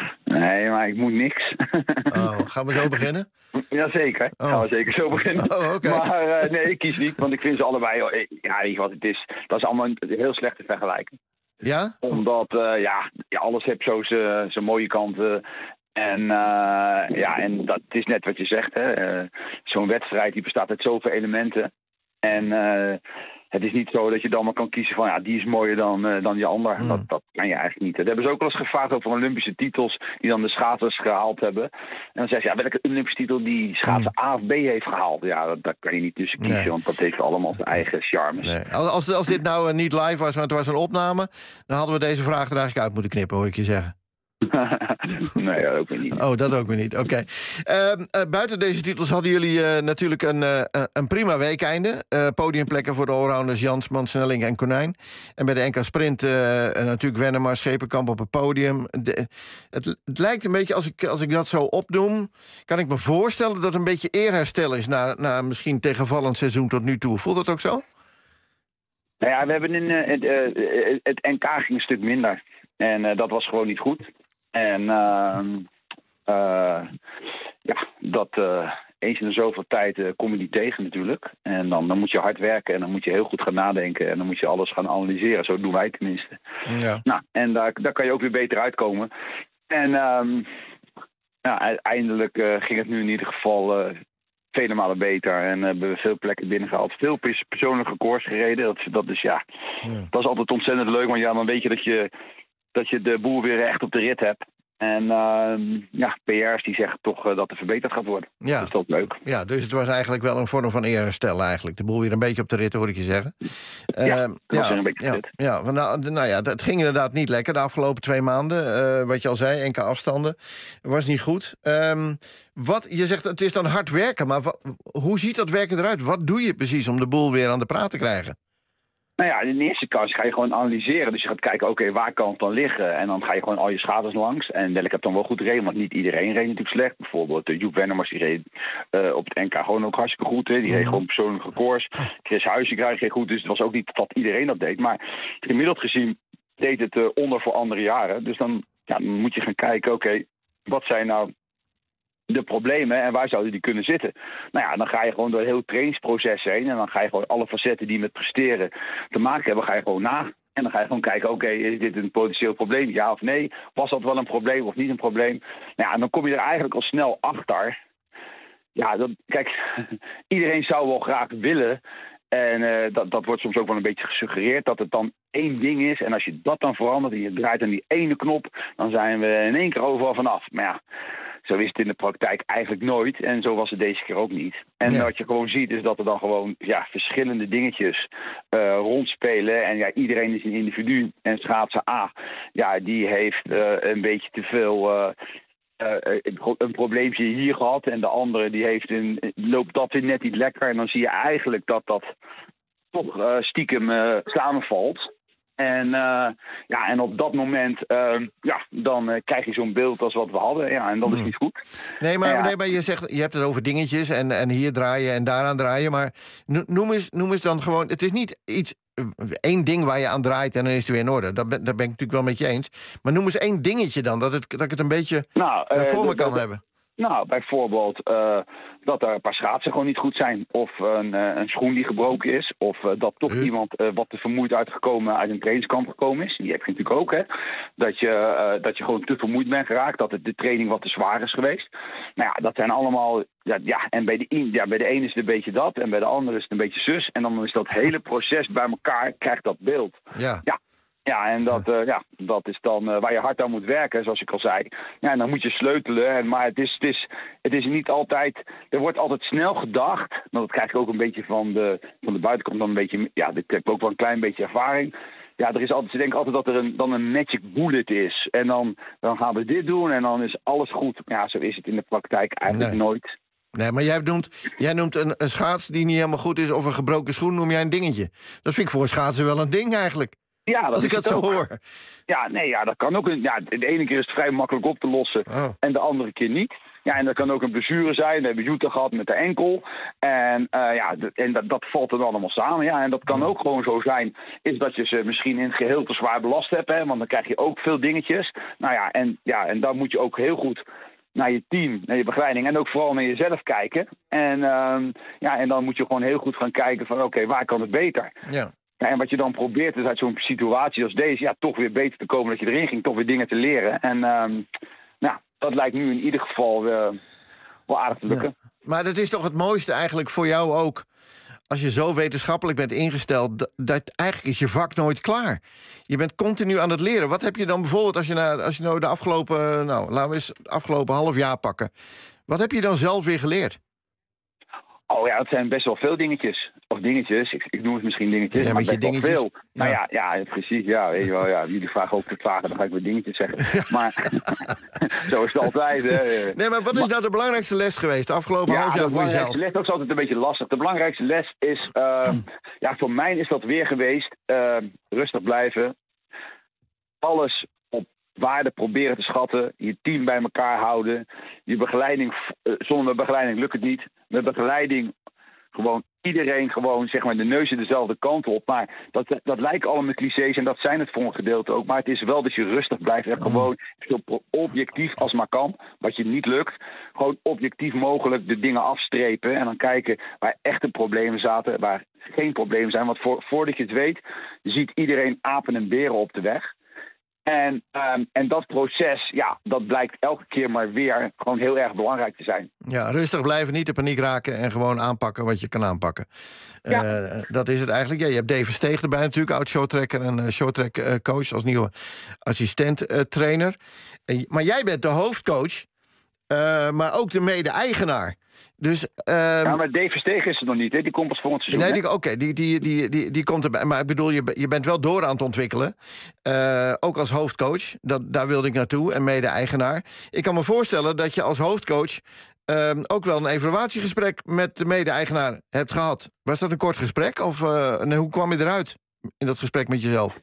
Nee, maar ik moet niks. Oh, gaan we zo beginnen? Jazeker, oh. gaan we zeker zo beginnen. Oh, okay. Maar uh, nee, ik kies niet, want ik vind ze allebei... Ja, weet je wat het is? Dat is allemaal heel slecht te vergelijken. Ja? Omdat, uh, ja, alles heeft zo zijn mooie kanten. En uh, ja, en dat is net wat je zegt, hè. Uh, zo'n wedstrijd die bestaat uit zoveel elementen. En uh, het is niet zo dat je dan maar kan kiezen van ja, die is mooier dan, uh, dan die ander. Mm. Dat, dat kan je eigenlijk niet. Dat hebben ze ook wel eens gevraagd over Olympische titels die dan de schaatsers gehaald hebben. En dan zeggen ze, ja, welke Olympische titel die schaatser mm. A of B heeft gehaald. Ja, dat, daar kan je niet tussen kiezen, nee. Want dat heeft allemaal zijn eigen charmes. Nee. Als, als dit nou uh, niet live was, maar het was een opname, dan hadden we deze vraag er eigenlijk uit moeten knippen, hoor ik je zeggen. Nee, dat ook weer niet. Oh, dat ook weer niet, oké. Okay. Uh, uh, buiten deze titels hadden jullie uh, natuurlijk een, uh, een prima weekeinde. Uh, podiumplekken voor de allrounders Jansman, Snelling en Konijn. En bij de N K Sprint uh, natuurlijk Wennemar, Schepenkamp op het podium. De, het, het lijkt een beetje, als ik, als ik dat zo opnoem, kan ik me voorstellen dat het een beetje eerherstel is na, na misschien tegenvallend seizoen tot nu toe. Voelt dat ook zo? Nou ja, we hebben in uh, het, uh, het N K ging een stuk minder. En uh, dat was gewoon niet goed. En uh, uh, ja, dat uh, eens in de zoveel tijd uh, kom je die tegen natuurlijk. En dan, dan moet je hard werken en dan moet je heel goed gaan nadenken. En dan moet je alles gaan analyseren. Zo doen wij tenminste. Ja. Nou, en daar, daar kan je ook weer beter uitkomen. En um, ja, uiteindelijk uh, ging het nu in ieder geval uh, vele malen beter. En uh, hebben we veel plekken binnengehaald. Veel persoonlijke records gereden. Dat, dat is ja, ja, dat is altijd ontzettend leuk. Want ja, dan weet je dat je... dat je de boel weer echt op de rit hebt. En uh, ja, P R's die zeggen toch uh, dat er verbeterd gaat worden. Ja. Dus dat is leuk. Ja, dus het was eigenlijk wel een vorm van eerherstel eigenlijk. De boel weer een beetje op de rit, hoor ik je zeggen. Ja, uh, dat was ja, een beetje ja, rit. Ja, nou, nou ja, het ging inderdaad niet lekker de afgelopen twee maanden. Uh, wat je al zei, enkele afstanden. Was niet goed. Um, wat, je zegt het is dan hard werken, maar wat, hoe ziet dat werken eruit? Wat doe je precies om de boel weer aan de praat te krijgen? Nou ja, in de eerste kans ga je gewoon analyseren. Dus je gaat kijken, oké, okay, waar kan het dan liggen? En dan ga je gewoon al je schades langs. En welke heb dan wel goed gereden, want niet iedereen reed natuurlijk slecht. Bijvoorbeeld uh, Joep Wennemars, die reed uh, op het N K gewoon ook hartstikke goed. Hè. Die reed gewoon persoonlijke records. Chris Huizinga reed goed, dus het was ook niet dat iedereen dat deed. Maar gemiddeld gezien deed het uh, onder voor andere jaren. Dus dan, ja, dan moet je gaan kijken, oké, okay, wat zijn nou de problemen en waar zouden die kunnen zitten? Nou ja, dan ga je gewoon door het hele trainingsproces heen en dan ga je gewoon alle facetten die met presteren te maken hebben, ga je gewoon na. En dan ga je gewoon kijken, oké, okay, is dit een potentieel probleem? Ja of nee? Was dat wel een probleem of niet een probleem? Nou ja, en dan kom je er eigenlijk al snel achter. Ja, dat, kijk, iedereen zou wel graag willen. En uh, dat, dat wordt soms ook wel een beetje gesuggereerd dat het dan één ding is. En als je dat dan verandert en je draait aan die ene knop, dan zijn we in één keer overal vanaf. Maar ja, zo is het in de praktijk eigenlijk nooit. En zo was het deze keer ook niet. En Ja. wat je gewoon ziet is dat er dan gewoon ja, verschillende dingetjes uh, rondspelen. En ja, iedereen is een individu. En schaatser A, ja, die heeft uh, een beetje te veel... Uh, Uh, een probleempje hier gehad en de andere die heeft een, loopt dat weer net niet lekker. En dan zie je eigenlijk dat dat toch uh, stiekem uh, samenvalt. En, uh, ja, en op dat moment uh, ja, dan uh, krijg je zo'n beeld als wat we hadden. Ja, en dat is niet goed. Nee, maar, ja. nee, maar je zegt, je hebt het over dingetjes en, en hier draaien en daaraan draaien. Maar noem eens, noem eens dan gewoon, het is niet iets, één ding waar je aan draait en dan is het weer in orde. Dat ben, daar ben ik natuurlijk wel met je eens. Maar noem eens één dingetje dan, dat, het, dat ik het een beetje nou, uh, voor me dat, kan dat, hebben. Nou, bijvoorbeeld uh, dat er een paar schaatsen gewoon niet goed zijn. Of een, uh, een schoen die gebroken is. Of uh, dat toch uh. iemand uh, wat te vermoeid uitgekomen uit een trainingskamp gekomen is. Die heb je natuurlijk ook, hè. Dat je, uh, dat je gewoon te vermoeid bent geraakt. Dat het de training wat te zwaar is geweest. Nou ja, dat zijn allemaal... Ja, ja, en bij de, een, ja, bij de ene is het een beetje dat. En bij de andere is het een beetje zus. En dan is dat hele proces bij elkaar, krijgt dat beeld. Ja. Ja. Ja, en dat, uh, ja, dat is dan uh, waar je hard aan moet werken, zoals ik al zei. Ja, en dan moet je sleutelen. En, maar het is, het, is, het is niet altijd... Er wordt altijd snel gedacht. Nou, dat krijg ik ook een beetje van de, van de buitenkant. Dan een beetje, ja, ik heb ook wel een klein beetje ervaring. Ja, er is altijd, ze denken altijd dat er een, dan een magic bullet is. En dan, dan gaan we dit doen en dan is alles goed. Ja, zo is het in de praktijk eigenlijk nee. nooit. Nee, maar jij noemt, jij noemt een, een schaats die niet helemaal goed is... of een gebroken schoen, noem jij een dingetje. Dat vind ik voor schaatsen wel een ding eigenlijk. Ja, dat Als ik is dat het zo ook. hoor. Ja, nee, ja, dat kan ook. Een, ja, de ene keer is het vrij makkelijk op te lossen oh. en de andere keer niet. Ja, en dat kan ook een blessure zijn. We hebben Jutta gehad met de enkel. En, uh, ja, d- en dat, dat valt er dan allemaal samen. Ja, en dat kan ook gewoon zo zijn, is dat je ze misschien in het geheel te zwaar belast hebt. Hè, want dan krijg je ook veel dingetjes. Nou ja, en, ja, en dan moet je ook heel goed naar je team, naar je begeleiding en ook vooral naar jezelf kijken. En, uh, ja, en dan moet je gewoon heel goed gaan kijken van oké, okay, waar kan het beter? Ja. Ja, en wat je dan probeert is uit zo'n situatie als deze... ja, toch weer beter te komen dat je erin ging. Toch weer dingen te leren. En um, nou, dat lijkt nu in ieder geval uh, wel aardig te lukken. Ja. Maar dat is toch het mooiste eigenlijk voor jou ook... als je zo wetenschappelijk bent ingesteld... Dat, dat eigenlijk is je vak nooit klaar. Je bent continu aan het leren. Wat heb je dan bijvoorbeeld als je, naar, als je nou de afgelopen... nou, laten we eens het afgelopen half jaar pakken. Wat heb je dan zelf weer geleerd? Oh ja, het zijn best wel veel dingetjes. Of dingetjes, ik, ik noem het misschien dingetjes, ja, maar met je best wel dingetjes. veel. Ja. Nou ja, ja, precies, ja, weet je wel, ja. Jullie vragen ook te vragen, dan ga ik weer dingetjes zeggen. Ja. Maar zo is het altijd. Hè. Nee, maar wat is maar, nou de belangrijkste les geweest de afgelopen ja, half jaar voor jezelf? De belangrijkste les, dat is altijd een beetje lastig. De belangrijkste les is, uh, ja, voor mij is dat weer geweest, uh, rustig blijven. Alles op waarde proberen te schatten, je team bij elkaar houden. Je begeleiding, uh, zonder begeleiding lukt het niet. Met begeleiding gewoon iedereen gewoon, zeg maar, de neuzen dezelfde kant op. Maar dat, dat lijken allemaal clichés en dat zijn het voor een gedeelte ook. Maar het is wel dat je rustig blijft en gewoon zo objectief als maar kan, wat je niet lukt, gewoon objectief mogelijk de dingen afstrepen en dan kijken waar echte problemen zaten, waar geen problemen zijn. Want voor, voordat je het weet, ziet iedereen apen en beren op de weg. En, um, en dat proces, ja, dat blijkt elke keer maar weer gewoon heel erg belangrijk te zijn. Ja, rustig blijven, niet in paniek raken en gewoon aanpakken wat je kan aanpakken. Ja. Uh, dat is het eigenlijk. Ja, je hebt Dave Steeg erbij natuurlijk, oud-showtrekker en uh, showtrack-coach als nieuwe assistent-trainer. Uh, maar jij bent de hoofdcoach, uh, maar ook de mede-eigenaar. Dus, uh, ja, maar Dave Verstegen is er nog niet, hè? Die komt pas volgend seizoen. Nee, oké, okay, die, die, die, die, die komt erbij. Maar ik bedoel, je, je bent wel door aan het ontwikkelen. Uh, ook als hoofdcoach, dat, daar wilde ik naartoe, en mede-eigenaar. Ik kan me voorstellen dat je als hoofdcoach uh, ook wel een evaluatiegesprek met de mede-eigenaar hebt gehad. Was dat een kort gesprek? Of uh, nee, hoe kwam je eruit in dat gesprek met jezelf?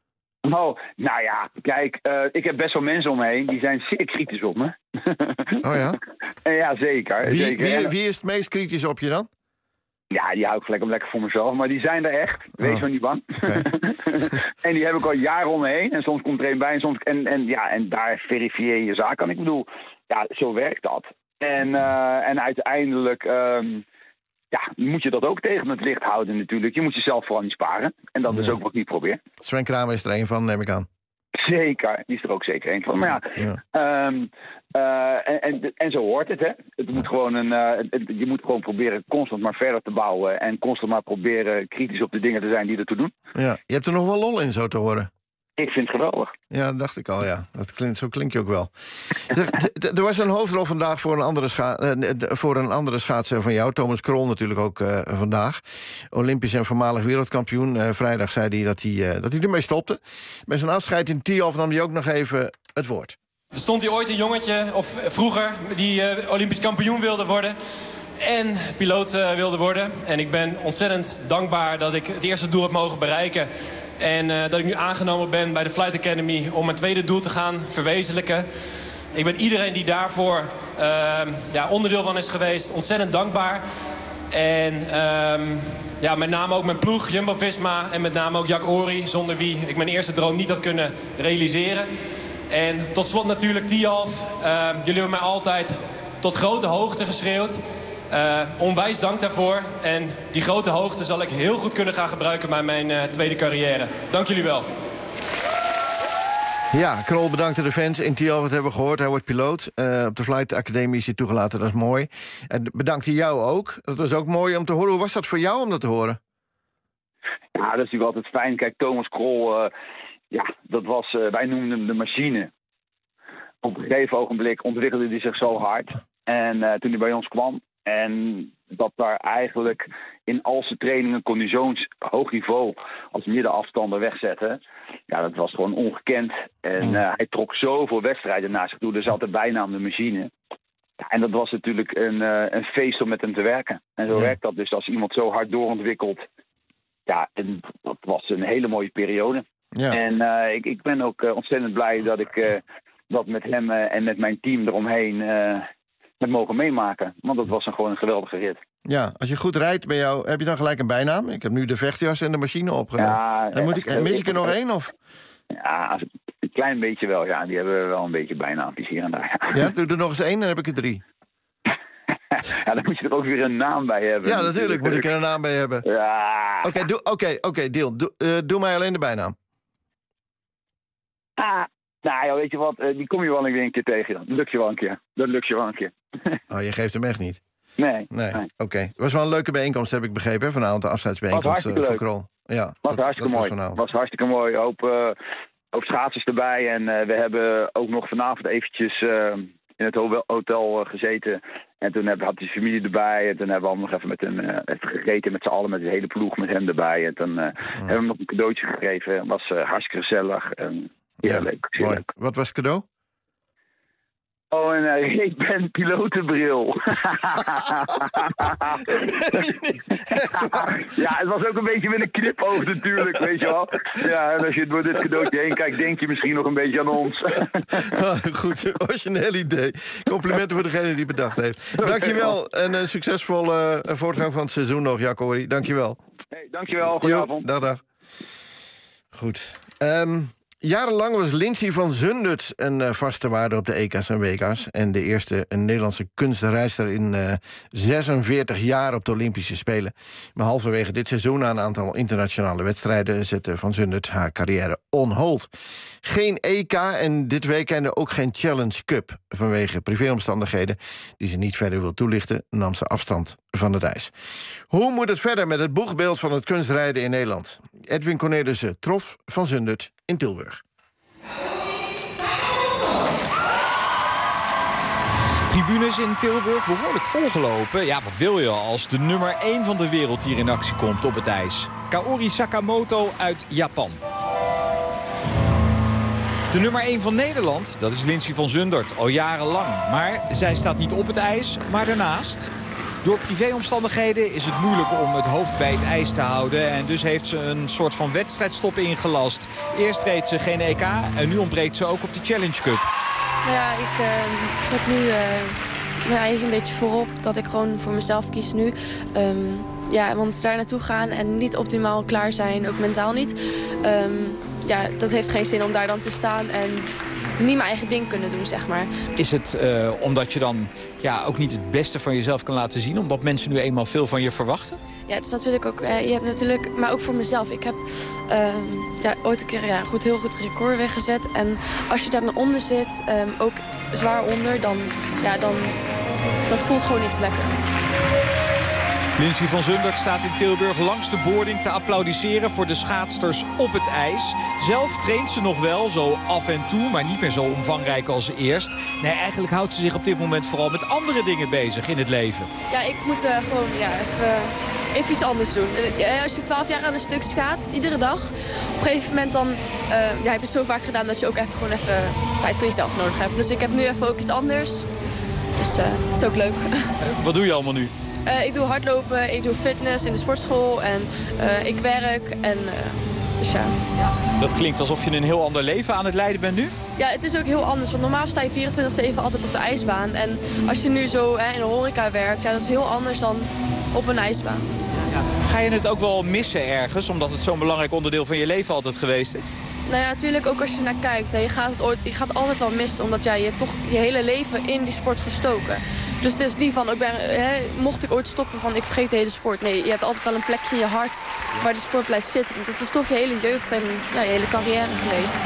Oh, nou ja, kijk, uh, ik heb best wel mensen om me heen, die zijn zeer kritisch op me. Oh ja? En ja, zeker. Wie, zeker. Wie, wie is het meest kritisch op je dan? Ja, die hou ik gelijk om lekker voor mezelf, maar die zijn er echt. Wees maar oh. niet bang. Okay. En die heb ik al jaren om me heen. En soms komt er een bij en soms... En, en, ja, en daar verifieer je je zaak aan. Ik bedoel, ja, zo werkt dat. En, uh, en uiteindelijk... Um, Ja, moet je dat ook tegen het licht houden natuurlijk. Je moet jezelf vooral niet sparen. En dat ja. is ook wat ik niet probeer. Sven Kramer is er een van, neem ik aan. Zeker, die is er ook zeker een van. Maar ja, ja. Um, uh, en, en, en zo hoort het, hè. Het moet ja. gewoon een, uh, het, je moet gewoon proberen constant maar verder te bouwen. En constant maar proberen kritisch op de dingen te zijn die ertoe doen. Ja, je hebt er nog wel lol in, zo te horen. Ik vind het geweldig. Ja, dat dacht ik al, ja. Dat klinkt, zo klink je ook wel. Er, er, er was een hoofdrol vandaag voor een, andere scha uh, voor een andere schaatser van jou. Thomas Krol natuurlijk ook uh, vandaag. Olympisch en voormalig wereldkampioen. Uh, vrijdag zei hij dat hij, uh, dat hij ermee stopte. Bij zijn afscheid in Tialf nam hij ook nog even het woord. Er stond hier ooit een jongetje, of vroeger, die uh, Olympisch kampioen wilde worden. En piloot uh, wilde worden. En ik ben ontzettend dankbaar dat ik het eerste doel heb mogen bereiken. En uh, dat ik nu aangenomen ben bij de Flight Academy om mijn tweede doel te gaan verwezenlijken. Ik ben iedereen die daarvoor uh, ja, onderdeel van is geweest ontzettend dankbaar. En uh, ja, met name ook mijn ploeg, Jumbo-Visma. En met name ook Jack Ory, zonder wie ik mijn eerste droom niet had kunnen realiseren. En tot slot natuurlijk Tialf. Uh, jullie hebben mij altijd tot grote hoogte geschreeuwd. Uh, onwijs dank daarvoor. En die grote hoogte zal ik heel goed kunnen gaan gebruiken bij mijn uh, tweede carrière. Dank jullie wel. Ja, Krol bedankte de fans in Tialf, dat hebben we gehoord. Hij wordt piloot. Uh, op de Flight Academy is hij toegelaten, dat is mooi. En bedankte jou ook. Dat was ook mooi om te horen. Hoe was dat voor jou om dat te horen? Ja, dat is natuurlijk altijd fijn. Kijk, Thomas Krol, uh, ja, dat was, uh, wij noemden hem de machine. Op een gegeven ogenblik ontwikkelde hij zich zo hard. En uh, toen hij bij ons kwam, en dat daar eigenlijk in al zijn trainingen kon hij zo'n hoog niveau als middenafstander wegzetten. Ja, dat was gewoon ongekend. En uh, hij trok zoveel wedstrijden naar zich toe. Er zat de bijnaam de machine. Ja, en dat was natuurlijk een, uh, een feest om met hem te werken. En zo ja. werkt dat dus als iemand zo hard doorontwikkelt. Ja, en dat was een hele mooie periode. Ja. En uh, ik, ik ben ook uh, ontzettend blij dat ik uh, dat met hem uh, en met mijn team eromheen uh, met mogen meemaken. Want dat was een, gewoon een geweldige rit. Ja, als je goed rijdt bij jou, heb je dan gelijk een bijnaam? Ik heb nu de vechtjas en de machine opgedaan. Ja, en moet ik, mis ik er nog één? Of? Ja, een klein beetje wel. Ja, die hebben wel een beetje bijnaampjes hier en daar. Ja, doe er nog eens één, dan heb ik er drie. Ja, dan moet je er ook weer een naam bij hebben. Ja, natuurlijk moet ik er een naam bij hebben. Ja. Oké, okay, oké, okay, okay, deal. Doe, uh, doe mij alleen de bijnaam. Ah, nou ja, weet je wat, uh, die kom je wel een keer tegen dan. Dat lukt je wel een keer. Dat lukt je wel een keer. Oh, je geeft hem echt niet? Nee. Nee, nee. oké. Okay. Het was wel een leuke bijeenkomst, heb ik begrepen, hè, vanavond de afscheidsbijeenkomst uh, van Krol. Ja, was dat, hartstikke dat mooi. Was, was hartstikke mooi. Hoop, uh, hoop schaatsers erbij. En uh, we hebben ook nog vanavond eventjes uh, in het hotel uh, gezeten. En toen had hij familie erbij. En toen hebben we allemaal nog even met hem uh, even gegeten met z'n allen, met de hele ploeg met hem erbij. En toen uh, ja. hebben we hem nog een cadeautje gegeven. Het was uh, hartstikke gezellig. En, ja, ja, leuk. Mooi. Leuk. Wat was het cadeau? Oh, en uh, ik ben pilotenbril. Ja, het was ook een beetje met een knipoog natuurlijk, weet je wel. Ja, en als je door dit cadeautje heen kijkt, denk je misschien nog een beetje aan ons. Oh, goed, origineel idee. Complimenten voor degene die het bedacht heeft. Dankjewel en een succesvolle uh, voortgang van het seizoen nog, Jack Ory. Dankjewel. Hey, dankjewel, goedenavond. Dag, dag. Goed. Um, Jarenlang was Lindsay van Zundert een uh, vaste waarde op de E K's en W K's. En de eerste een Nederlandse kunstreister in uh, zesenveertig jaar op de Olympische Spelen. Maar halverwege dit seizoen, na een aantal internationale wedstrijden, zette Van Zundert haar carrière on hold. Geen E K en dit weekende ook geen Challenge Cup. Vanwege privéomstandigheden die ze niet verder wil toelichten, nam ze afstand van het ijs. Hoe moet het verder met het boegbeeld van het kunstrijden in Nederland? Edwin Cornelissen trof Van Zundert in Tilburg. Tribunes in Tilburg behoorlijk volgelopen. Ja, wat wil je als de nummer één van de wereld hier in actie komt op het ijs? Kaori Sakamoto uit Japan. De nummer één van Nederland, dat is Lindsay van Zundert, al jarenlang. Maar zij staat niet op het ijs, maar daarnaast. Door privéomstandigheden is het moeilijk om het hoofd bij het ijs te houden. En dus heeft ze een soort van wedstrijdstop ingelast. Eerst reed ze geen E K en nu ontbreekt ze ook op de Challenge Cup. Nou ja, ik uh, zet nu uh, mijn eigen een beetje voorop. Dat ik gewoon voor mezelf kies nu. Um, ja, want daar naartoe gaan en niet optimaal klaar zijn, ook mentaal niet. Um, ja, dat heeft geen zin om daar dan te staan en niet mijn eigen ding kunnen doen, zeg maar. Is het uh, omdat je dan ja, ook niet het beste van jezelf kan laten zien? Omdat mensen nu eenmaal veel van je verwachten? Ja, het is natuurlijk ook, uh, je hebt natuurlijk, maar ook voor mezelf. Ik heb uh, ja, ooit een keer ja, een goed, heel goed record weggezet. En als je daar dan onder zit, um, ook zwaar onder, dan, ja, dan dat voelt gewoon niet lekker. Lindsey van Zundert staat in Tilburg langs de boarding te applaudisseren voor de schaatsters op het ijs. Zelf traint ze nog wel, zo af en toe, maar niet meer zo omvangrijk als eerst. Nee, eigenlijk houdt ze zich op dit moment vooral met andere dingen bezig in het leven. Ja, ik moet uh, gewoon ja, even, even iets anders doen. Uh, als je twaalf jaar aan een stuk schaat, iedere dag, op een gegeven moment dan uh, ja, heb je het zo vaak gedaan dat je ook even, gewoon even tijd voor jezelf nodig hebt. Dus ik heb nu even ook iets anders. Dus uh, het is ook leuk. Wat doe je allemaal nu? Uh, ik doe hardlopen, ik doe fitness in de sportschool en uh, ik werk. En, uh, dus ja. Dat klinkt alsof je een heel ander leven aan het leiden bent nu? Ja, het is ook heel anders. Want normaal sta je vierentwintig zeven altijd op de ijsbaan. En als je nu zo hè, in de horeca werkt, ja, dat is heel anders dan op een ijsbaan. Ja. Ga je het ook wel missen ergens, omdat het zo'n belangrijk onderdeel van je leven altijd geweest is? Nou ja, natuurlijk ook als je naar kijkt. Hè, je, gaat het ooit, je gaat het altijd al missen, omdat ja, je hebt toch je hele leven in die sport gestoken. Dus het is niet van, ik ben, hè, mocht ik ooit stoppen van ik vergeet de hele sport. Nee, je hebt altijd wel een plekje in je hart waar die sport blijft zitten. Want het is toch je hele jeugd en ja, je hele carrière geweest.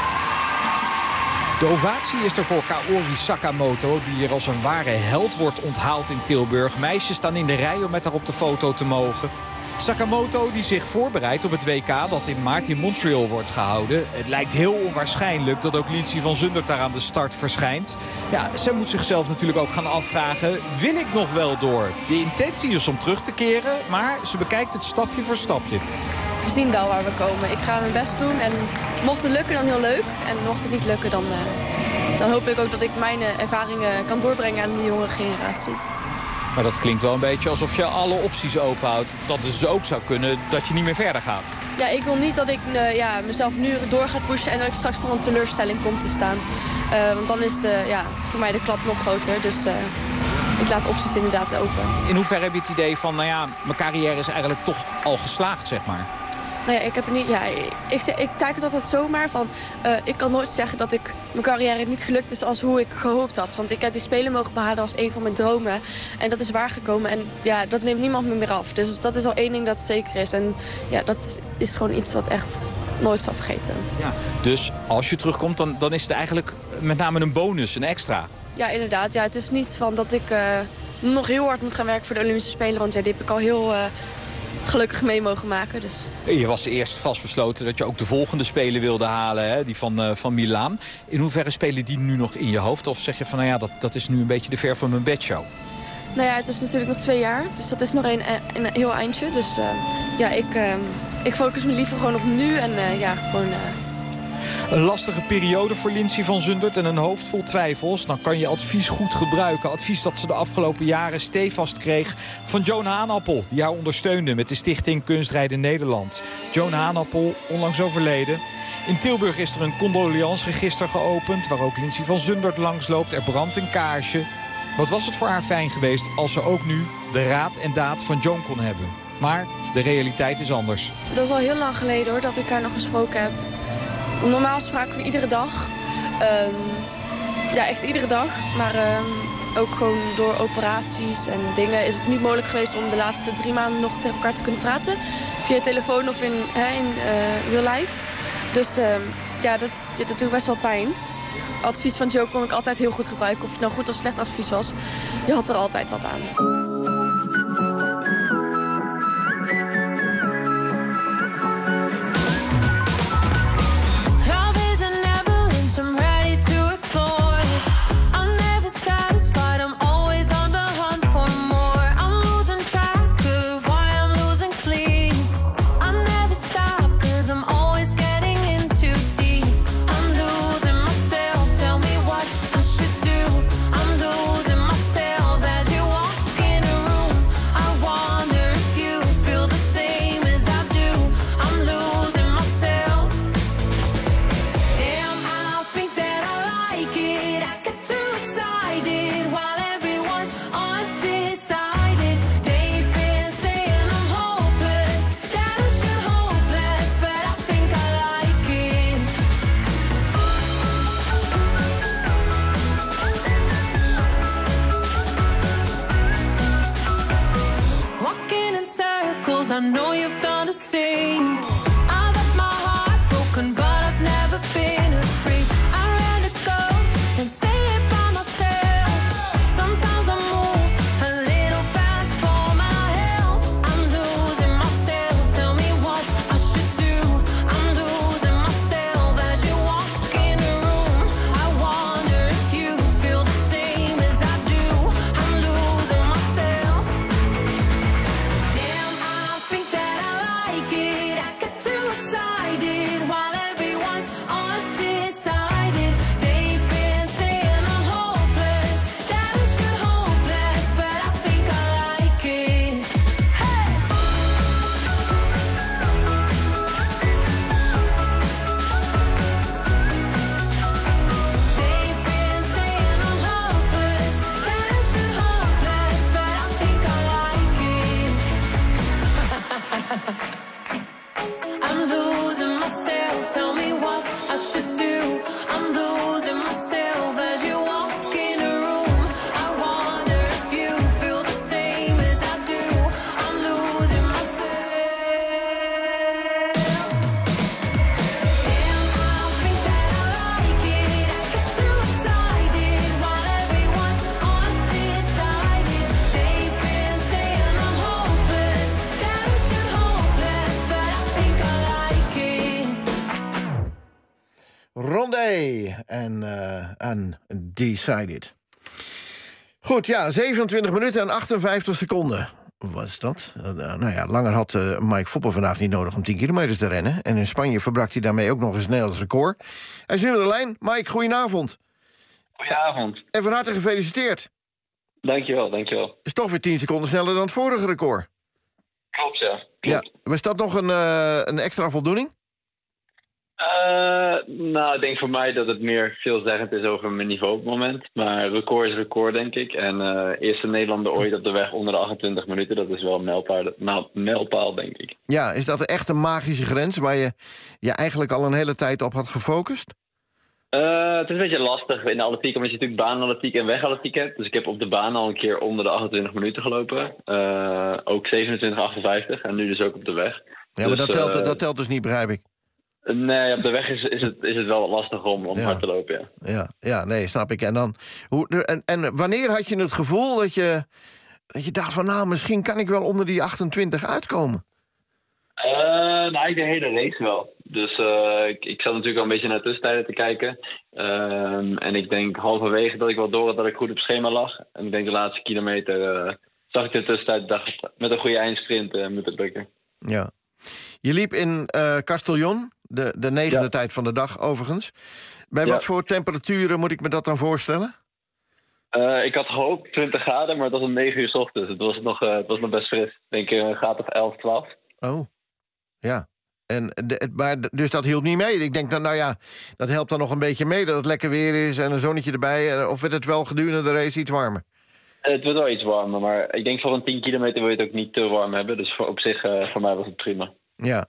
De ovatie is er voor Kaori Sakamoto, die hier als een ware held wordt onthaald in Tilburg. Meisjes staan in de rij om met haar op de foto te mogen. Sakamoto die zich voorbereidt op het W K dat in maart in Montreal wordt gehouden. Het lijkt heel onwaarschijnlijk dat ook Lindsey van Zundert daar aan de start verschijnt. Ja, ze moet zichzelf natuurlijk ook gaan afvragen, wil ik nog wel door? De intentie is om terug te keren, maar ze bekijkt het stapje voor stapje. We zien wel waar we komen. Ik ga mijn best doen en mocht het lukken dan heel leuk. En mocht het niet lukken dan, uh, dan hoop ik ook dat ik mijn ervaringen kan doorbrengen aan de jongere generatie. Maar dat klinkt wel een beetje alsof je alle opties openhoudt. Dat het dus ook zou kunnen dat je niet meer verder gaat. Ja, ik wil niet dat ik uh, ja, mezelf nu door ga pushen en dat ik straks voor een teleurstelling kom te staan. Uh, want dan is de, ja, voor mij de klap nog groter. Dus uh, ik laat opties inderdaad open. In hoeverre heb je het idee van, nou ja, mijn carrière is eigenlijk toch al geslaagd, zeg maar? Nou ja, ik heb het niet. Ja, ik, ik, ik kijk het altijd zomaar van. Uh, ik kan nooit zeggen dat ik mijn carrière niet gelukt is als hoe ik gehoopt had. Want ik heb die spelen mogen behalen als een van mijn dromen. En dat is waargekomen. En ja, dat neemt niemand me meer af. Dus dat is al één ding dat zeker is. En ja, dat is gewoon iets wat echt nooit zal vergeten. Ja, dus als je terugkomt, dan, dan is het eigenlijk met name een bonus, een extra. Ja, inderdaad. Ja, het is niet van dat ik uh, nog heel hard moet gaan werken voor de Olympische Spelen. Want ja, die heb ik al heel... Uh, gelukkig mee mogen maken. Dus. Je was eerst vastbesloten dat je ook de volgende Spelen wilde halen, hè? Die van, uh, van Milaan. In hoeverre spelen die nu nog in je hoofd? Of zeg je van, nou ja, dat, dat is nu een beetje de ver van mijn bedshow? Nou ja, het is natuurlijk nog twee jaar. Dus dat is nog een, een heel eindje. Dus uh, ja, ik, uh, ik focus me liever gewoon op nu. En uh, ja, gewoon... Uh, Een lastige periode voor Lindsey van Zundert en een hoofd vol twijfels. Dan kan je advies goed gebruiken. Advies dat ze de afgelopen jaren stevast kreeg van Joan Haanappel, die haar ondersteunde met de stichting Kunstrijden Nederland. Joan Haanappel, onlangs overleden. In Tilburg is er een condoleansregister geopend, waar ook Lindsey van Zundert langsloopt. Er brandt een kaarsje. Wat was het voor haar fijn geweest als ze ook nu de raad en daad van Joan kon hebben. Maar de realiteit is anders. Dat is al heel lang geleden hoor, dat ik haar nog gesproken heb. Normaal spraken we iedere dag. Um, ja, echt iedere dag. Maar um, ook gewoon door operaties en dingen is het niet mogelijk geweest om de laatste drie maanden nog tegen elkaar te kunnen praten. Via telefoon of in, hè, in uh, real life. Dus um, ja, dat zit natuurlijk best wel pijn. Advies van Joe kon ik altijd heel goed gebruiken. Of het nou goed of slecht advies was. Je had er altijd wat aan. I'm ready to explore. I'm never satisfied, I'm always on the hunt for more. I'm losing track of why I'm losing sleep. I never stop, cause I'm always getting in too deep. I'm losing myself, tell me what I should do. I'm losing myself as you walk in a room. I wonder if you feel the same as I do. I'm losing myself. Damn, I think that I like it. I get too excited while everyone's undecided. They've been saying I'm hopeless, that I should hopeless, but I think I like it. Walking in circles, I know you've done the same. I've had my heart broken, but I've never been afraid. I'd rather go than stay by myself. Sometimes I move a little fast for my health. en uh, Undecided. Goed, ja, zevenentwintig minuten en achtenvijftig seconden. Wat is dat? Uh, nou ja, langer had uh, Mike Foppe vandaag niet nodig om tien kilometer te rennen. En in Spanje verbrak hij daarmee ook nog eens Nederlands record. Hij is nu aan de lijn. Mike, goedenavond. Goedenavond. En van harte gefeliciteerd. Dankjewel, dankjewel. Is toch weer tien seconden sneller dan het vorige record. Klopt, ja. Ja. Klopt. Was dat nog een, uh, een extra voldoening? Uh, nou, ik denk voor mij dat het meer veelzeggend is over mijn niveau op het moment. Maar record is record, denk ik. En uh, eerste Nederlander ooit op de weg onder de achtentwintig minuten. Dat is wel een mijlpaal, nou, mijlpaal, denk ik. Ja, is dat echt een magische grens waar je je eigenlijk al een hele tijd op had gefocust? Uh, het is een beetje lastig in de atletiek, omdat je natuurlijk baanatletiek en wegatletiek hebt. Dus ik heb op de baan al een keer onder de achtentwintig minuten gelopen. Uh, ook zevenentwintig achtenvijftig en nu dus ook op de weg. Ja, maar dus, dat, telt, uh, dat telt dus niet, begrijp ik. Nee, op de weg is, is, het, is het wel lastig om, om Ja. hard te lopen, ja. Ja, ja, nee, snap ik. En, dan, hoe, en, en wanneer had je het gevoel dat je, dat je dacht van... nou, misschien kan ik wel onder die achtentwintig uitkomen? Uh, nou, eigenlijk de hele race wel. Dus uh, ik, ik zat natuurlijk al een beetje naar tussentijden te kijken. Um, en ik denk halverwege dat ik wel door had dat ik goed op schema lag. En ik denk de laatste kilometer uh, zag ik de tussentijd, dacht met een goede eindsprint uh, moeten lukken. Ja. Je liep in uh, Castellón, de, de negende ja. tijd van de dag overigens. Bij ja. wat voor temperaturen moet ik me dat dan voorstellen? Uh, ik had gehoopt twintig graden, maar het was om negen uur 's ochtends. Het was nog, uh, het was nog best fris. Ik denk een graad of elf, twaalf. Oh, ja. En de, maar, dus dat hielp niet mee. Ik denk, dan, nou ja, dat helpt dan nog een beetje mee dat het lekker weer is en een zonnetje erbij. Of werd het wel gedurende de race iets warmer? Uh, het werd wel iets warmer, maar ik denk voor een tien kilometer wil je het ook niet te warm hebben. Dus voor, op zich, uh, voor mij was het prima. Ja.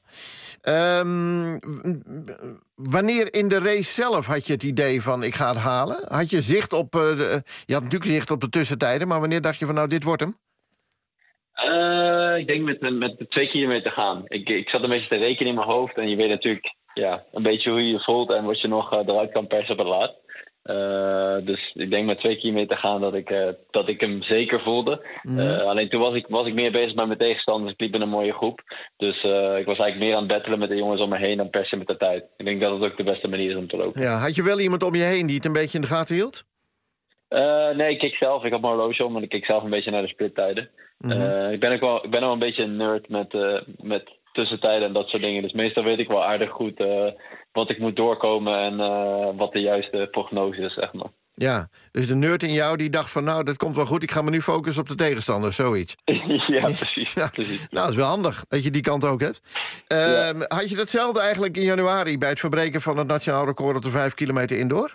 Um, wanneer in de race zelf had je het idee van ik ga het halen? Had je zicht op, uh, de, je had natuurlijk zicht op de tussentijden, maar wanneer dacht je van nou dit wordt hem? Uh, ik denk met, met de twee kilometer gaan. Ik, ik zat een beetje te rekenen in mijn hoofd en je weet natuurlijk ja, een beetje hoe je je voelt en wat je nog uh, eruit kan persen op het laat. Uh, dus ik denk met twee kilometer gaan dat ik, uh, dat ik hem zeker voelde. Mm. Uh, alleen toen was ik, was ik meer bezig met mijn tegenstanders. Ik liep in een mooie groep. Dus uh, ik was eigenlijk meer aan het battelen met de jongens om me heen dan persen met de tijd. Ik denk dat het ook de beste manier is om te lopen. Ja, had je wel iemand om je heen die het een beetje in de gaten hield? Uh, nee, ik keek zelf. Ik had mijn horloge om en ik keek zelf een beetje naar de splittijden. Mm-hmm. Uh, ik ben ook wel, ik ben wel een beetje een nerd met, uh, met tussentijden en dat soort dingen. Dus meestal weet ik wel aardig goed uh, wat ik moet doorkomen en uh, wat de juiste prognose is, zeg maar. Ja, dus de nerd in jou die dacht van nou, dat komt wel goed, ik ga me nu focussen op de tegenstander, zoiets. ja, precies, ja, precies. Nou, dat is wel handig dat je die kant ook hebt. Uh, ja. Had je datzelfde eigenlijk in januari bij het verbreken van het nationaal record op de vijf kilometer indoor?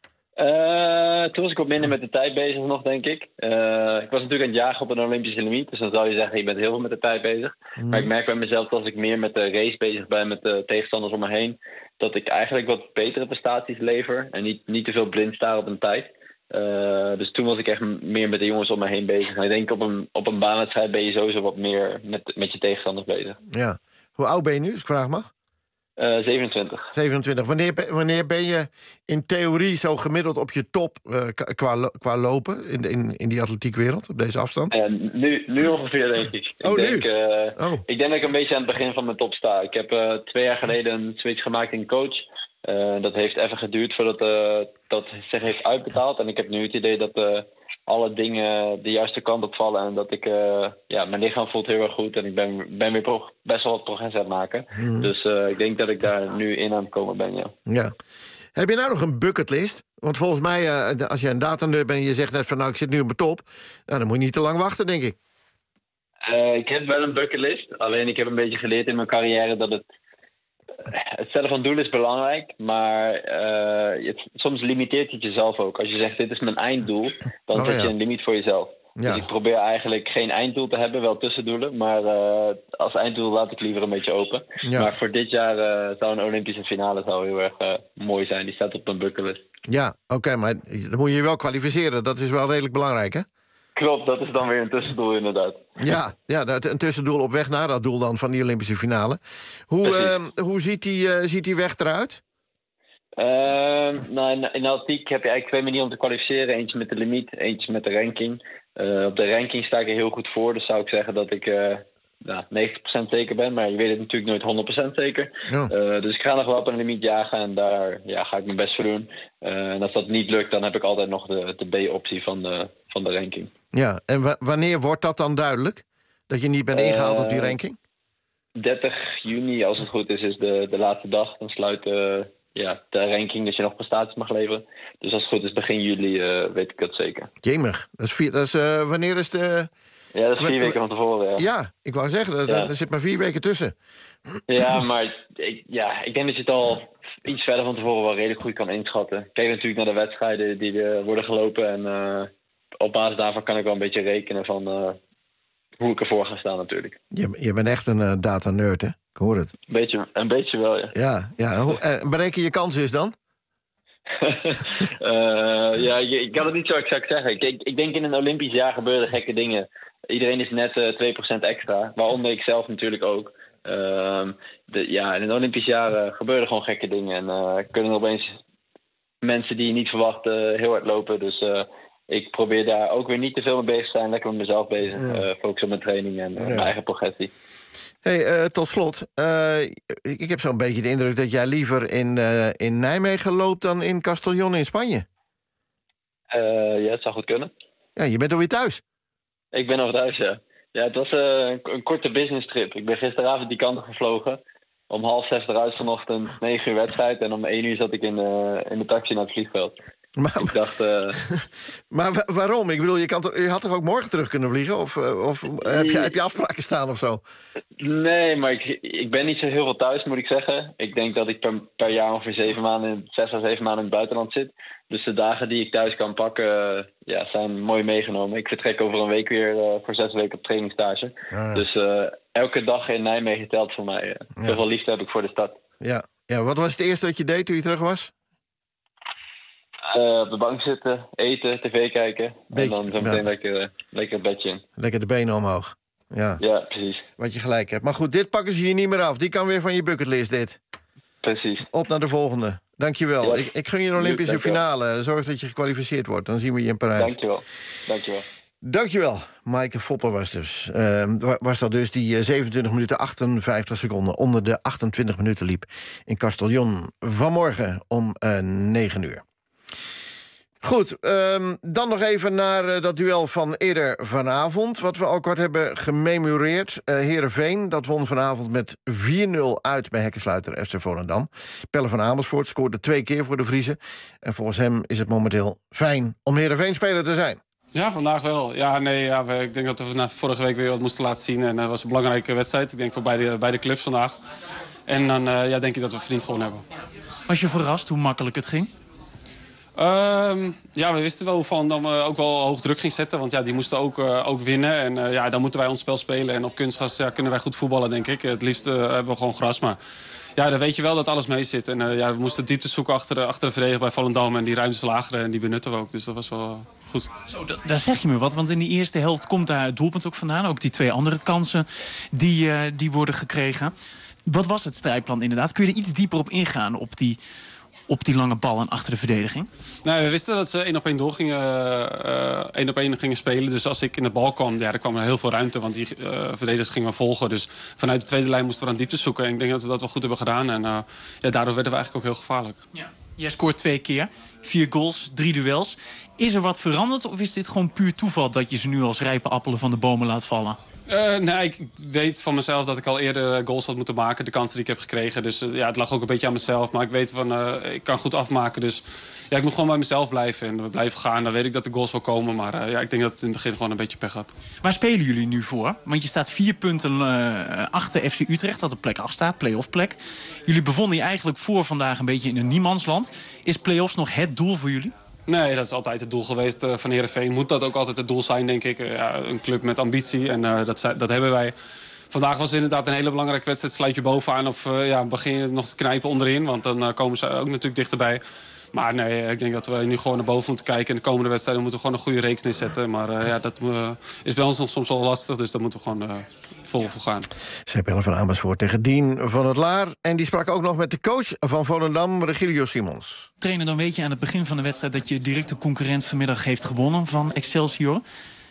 Uh, toen was ik wat minder met de tijd bezig nog, denk ik. Uh, ik was natuurlijk aan het jagen op een Olympische limiet. Dus dan zou je zeggen, je bent heel veel met de tijd bezig. Mm. Maar ik merk bij mezelf dat als ik meer met de race bezig ben, met de tegenstanders om me heen, dat ik eigenlijk wat betere prestaties lever. En niet, niet te veel blind sta op een tijd. Uh, dus toen was ik echt meer met de jongens om me heen bezig. En ik denk op een, op een baanwedstrijd ben je sowieso wat meer met, met je tegenstanders bezig. Ja. Hoe oud ben je nu, als ik vraag mag? Uh, zevenentwintig. zevenentwintig. Wanneer, wanneer ben je in theorie zo gemiddeld op je top uh, qua, qua lopen in, in, in die atletiekwereld, op deze afstand? Uh, nu, nu ongeveer, denk ik. Oh, ik, denk, nu? Uh, oh. ik denk dat ik een beetje aan het begin van mijn top sta. Ik heb uh, twee jaar geleden een switch gemaakt in coach. Uh, dat heeft even geduurd voordat uh, dat zich heeft uitbetaald. En ik heb nu het idee dat uh, alle dingen de juiste kant op vallen. En dat ik, uh, ja, mijn lichaam voelt heel erg goed. En ik ben, ben weer pro- best wel wat progressie aan het maken. Mm. Dus uh, ik denk dat ik daar nu in aan het komen ben, ja. Ja. Heb je nou nog een bucketlist? Want volgens mij, uh, als je een datanerd bent en je zegt net van nou, ik zit nu op mijn top. Nou, dan moet je niet te lang wachten, denk ik. Uh, ik heb wel een bucketlist. Alleen ik heb een beetje geleerd in mijn carrière dat het... Het stellen van doelen is belangrijk, maar uh, het, soms limiteert het jezelf ook. Als je zegt, dit is mijn einddoel, dan oh, zet je ja. een limiet voor jezelf. Ja. Dus ik probeer eigenlijk geen einddoel te hebben, wel tussendoelen. Maar uh, als einddoel laat ik liever een beetje open. Ja. Maar voor dit jaar uh, zou een Olympische finale zou heel erg uh, mooi zijn. Die staat op mijn bucketlist. Ja, oké, okay, maar dan moet je je wel kwalificeren. Dat is wel redelijk belangrijk, hè? Klopt, dat is dan weer een tussendoel inderdaad. Ja, ja, een tussendoel op weg naar dat doel dan van die Olympische finale. Hoe, uh, hoe ziet, die, uh, ziet die weg eruit? Uh, nou, in, in atletiek heb je eigenlijk twee manieren om te kwalificeren. Eentje met de limiet, eentje met de ranking. Uh, op de ranking sta ik er heel goed voor. Dus zou ik zeggen dat ik uh, nou, negentig procent zeker ben. Maar je weet het natuurlijk nooit honderd procent zeker. Ja. Uh, dus ik ga nog wel op een limiet jagen en daar ja, ga ik mijn best voor doen. Uh, en als dat niet lukt, dan heb ik altijd nog de, de B-optie van de, van de ranking. Ja, en w- wanneer wordt dat dan duidelijk? Dat je niet bent ingehaald uh, op die ranking? dertig juni, als het goed is, is de, de laatste dag. Dan sluit uh, ja, de ranking dat je nog prestaties mag leveren. Dus als het goed is, begin juli uh, weet ik dat zeker. Jemig, dat is, vier, dat is uh, wanneer is de... Ja, dat is vier weken van tevoren, ja. Ja, ik wou zeggen, er, ja. er zit maar vier weken tussen. Ja, maar ik, ja, ik denk dat je het al iets verder van tevoren wel redelijk goed kan inschatten. Kijk natuurlijk naar de wedstrijden die er worden gelopen. En uh, op basis daarvan kan ik wel een beetje rekenen van uh, hoe ik ervoor ga staan natuurlijk. Je, je bent echt een uh, data-nerd, hè? Ik hoor het. Een beetje, een beetje wel, ja. Ja, ja. Hoe, uh, bereken je kansen is dan? uh, ja, ik, ik kan het niet zo exact zeggen. Ik, ik, ik denk in een Olympisch jaar gebeuren gekke dingen. Iedereen is net uh, twee procent extra, waaronder ik zelf natuurlijk ook. Uh, de, ja, in een Olympisch jaar uh, gebeuren gewoon gekke dingen. En uh, kunnen er opeens mensen die je niet verwacht uh, heel hard lopen. Dus uh, ik probeer daar ook weer niet te veel mee bezig te zijn. Lekker met mezelf bezig. Ja. Uh, focus op mijn training en uh, ja. mijn eigen progressie. Hey, uh, tot slot. Uh, ik, ik heb zo'n beetje de indruk dat jij liever in, uh, in Nijmegen loopt dan in Castellón in Spanje. Uh, ja, het zou goed kunnen. Ja, je bent alweer thuis. Ik ben alweer thuis, ja. Ja, het was uh, een, een korte business trip. Ik ben gisteravond die kant op gevlogen. Om half zes eruit vanochtend, negen uur wedstrijd. En om één uur zat ik in, uh, in de taxi naar het vliegveld. Maar, ik dacht... Uh... maar wa- waarom? Ik bedoel, je, kan to- je had toch ook morgen terug kunnen vliegen? Of, uh, of heb, je, heb je afspraken staan of zo? Nee, maar ik, ik ben niet zo heel veel thuis, moet ik zeggen. Ik denk dat ik per, per jaar ongeveer zeven maanden, zes à zeven maanden in het buitenland zit. Dus de dagen die ik thuis kan pakken, uh, ja, zijn mooi meegenomen. Ik vertrek over een week weer uh, voor zes weken op trainingstage. Ah, ja. Dus uh, elke dag in Nijmegen telt voor mij. Uh. Zoveel ja. liefde heb ik voor de stad. Ja. ja, wat was het eerste dat je deed toen je terug was? Uh, op de bank zitten, eten, tv kijken. Beetje, en dan zo meteen ja. lekker, uh, lekker het bedje in. Lekker de benen omhoog. Ja. ja, precies. Wat je gelijk hebt. Maar goed, dit pakken ze je niet meer af. Die kan weer van je bucketlist, dit. Precies. Op naar de volgende. Dankjewel. Ja. Ik, ik gun je een Olympische finale. Zorg dat je gekwalificeerd wordt. Dan zien we je in Parijs. Dankjewel. Dankjewel. Dankjewel. Maaike Foppe was dus. Uh, was dat dus die uh, zevenentwintig minuten achtenvijftig seconden... onder de achtentwintig minuten liep in Castellón. Vanmorgen om uh, negen uur. Goed, um, dan nog even naar uh, dat duel van eerder vanavond... wat we al kort hebben gememoreerd. Uh, Heerenveen, dat won vanavond met vier nul uit bij hekkensluiter F C Volendam. Pelle van Amersfoort scoorde twee keer voor de Vriezen. En volgens hem is het momenteel fijn om Heerenveen-speler te zijn. Ja, vandaag wel. Ja, nee, ja, we, ik denk dat we na vorige week weer wat moesten laten zien. En dat uh, was een belangrijke wedstrijd, ik denk voor beide, beide clubs vandaag. En dan uh, ja, denk ik dat we verdiend gewonnen hebben. Was je verrast hoe makkelijk het ging? Uh, ja, we wisten wel hoe Volendam uh, ook wel hoog druk ging zetten. Want ja, die moesten ook, uh, ook winnen. En uh, ja, dan moeten wij ons spel spelen. En op kunstgras ja, kunnen wij goed voetballen, denk ik. Het liefst uh, hebben we gewoon gras. Maar ja, dan weet je wel dat alles mee zit. En uh, ja, we moesten diepte zoeken achter de, achter de verdediger bij Volendam. En die ruimtes lageren en die benutten we ook. Dus dat was wel uh, goed. Zo, da- daar zeg je me wat. Want in die eerste helft komt daar het doelpunt ook vandaan. Ook die twee andere kansen die, uh, die worden gekregen. Wat was het strijdplan inderdaad? Kun je er iets dieper op ingaan op die... op die lange bal en achter de verdediging? Nee, we wisten dat ze één op één door gingen, uh, één op één gingen spelen. Dus als ik in de bal kwam, ja, er kwam er heel veel ruimte. Want die uh, verdedigers gingen we volgen. Dus vanuit de tweede lijn moesten we aan diepte zoeken. En ik denk dat we dat wel goed hebben gedaan. En uh, ja, daardoor werden we eigenlijk ook heel gevaarlijk. Ja. Jij scoort twee keer. Vier goals, drie duels. Is er wat veranderd of is dit gewoon puur toeval... dat je ze nu als rijpe appelen van de bomen laat vallen? Uh, nee, ik weet van mezelf dat ik al eerder goals had moeten maken. De kansen die ik heb gekregen. Dus uh, ja, het lag ook een beetje aan mezelf. Maar ik weet van, uh, ik kan goed afmaken. Dus ja, ik moet gewoon bij mezelf blijven. En we blijven gaan. Dan weet ik dat de goals wel komen. Maar uh, ja, ik denk dat het in het begin gewoon een beetje pech had. Waar spelen jullie nu voor? Want je staat vier punten uh, achter F C Utrecht. Dat op plek acht staat, play-off plek. Jullie bevonden je eigenlijk voor vandaag een beetje in een niemandsland. Is play-offs nog het doel voor jullie? Nee, dat is altijd het doel geweest uh, van Heerenveen. Moet dat ook altijd het doel zijn, denk ik. Uh, ja, een club met ambitie en uh, dat, dat hebben wij. Vandaag was het inderdaad een hele belangrijke wedstrijd. Sluit je bovenaan of uh, ja, begin je nog te knijpen onderin. Want dan uh, komen ze ook natuurlijk dichterbij. Maar nee, ik denk dat we nu gewoon naar boven moeten kijken. En de komende wedstrijden moeten we gewoon een goede reeks neerzetten. Maar uh, ja, dat uh, is bij ons nog soms wel lastig. Dus daar moeten we gewoon uh, vol voor gaan. Zij Pelle van Amersfoort tegen Dien van het Laar. En die sprak ook nog met de coach van Volendam, Regilio Simons. Trainer, dan weet je aan het begin van de wedstrijd... dat je directe concurrent vanmiddag heeft gewonnen van Excelsior.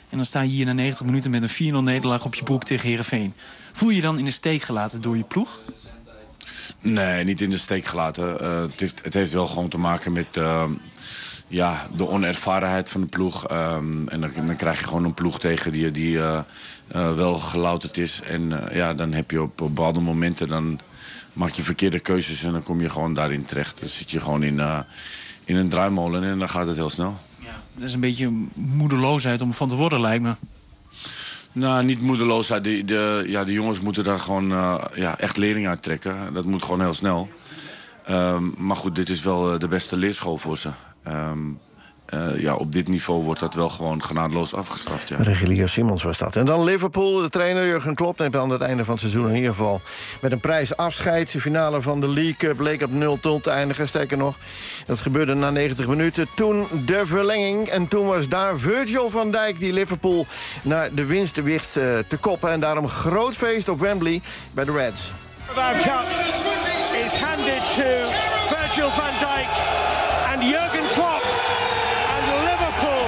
En dan sta je hier na negentig minuten met een vier nul nederlaag op je broek tegen Heerenveen. Voel je je dan in de steek gelaten door je ploeg? Nee, niet in de steek gelaten. Uh, het, heeft, het heeft wel gewoon te maken met uh, ja, de onervarenheid van de ploeg. Um, en dan, dan krijg je gewoon een ploeg tegen die, die uh, uh, wel gelouterd is. En uh, ja, dan heb je op, op bepaalde momenten... dan maak je verkeerde keuzes en dan kom je gewoon daarin terecht. Dan zit je gewoon in, uh, in een draaimolen en dan gaat het heel snel. Ja, dat is een beetje moedeloosheid om van te worden, lijkt me. Nou, niet moedeloosheid. De, de, ja, de jongens moeten daar gewoon uh, ja, echt lering uit trekken. Dat moet gewoon heel snel. Um, maar goed, dit is wel uh, de beste leerschool voor ze. Um, uh, ja, op dit niveau wordt dat wel gewoon genadeloos afgestraft. Ja. Regulier Simons was dat. En dan Liverpool, de trainer Jurgen Klopp neemt aan het einde van het seizoen in ieder geval met een prijs afscheid. De finale van de League Cup leek op nul nul te eindigen, sterker nog. Dat gebeurde na negentig minuten. Toen de verlenging en toen was daar Virgil van Dijk die Liverpool naar de winst wist uh, te koppen. En daarom groot feest op Wembley bij de Reds. Our cup is handed to Virgil van Dijk and Jurgen Klopp. Liverpool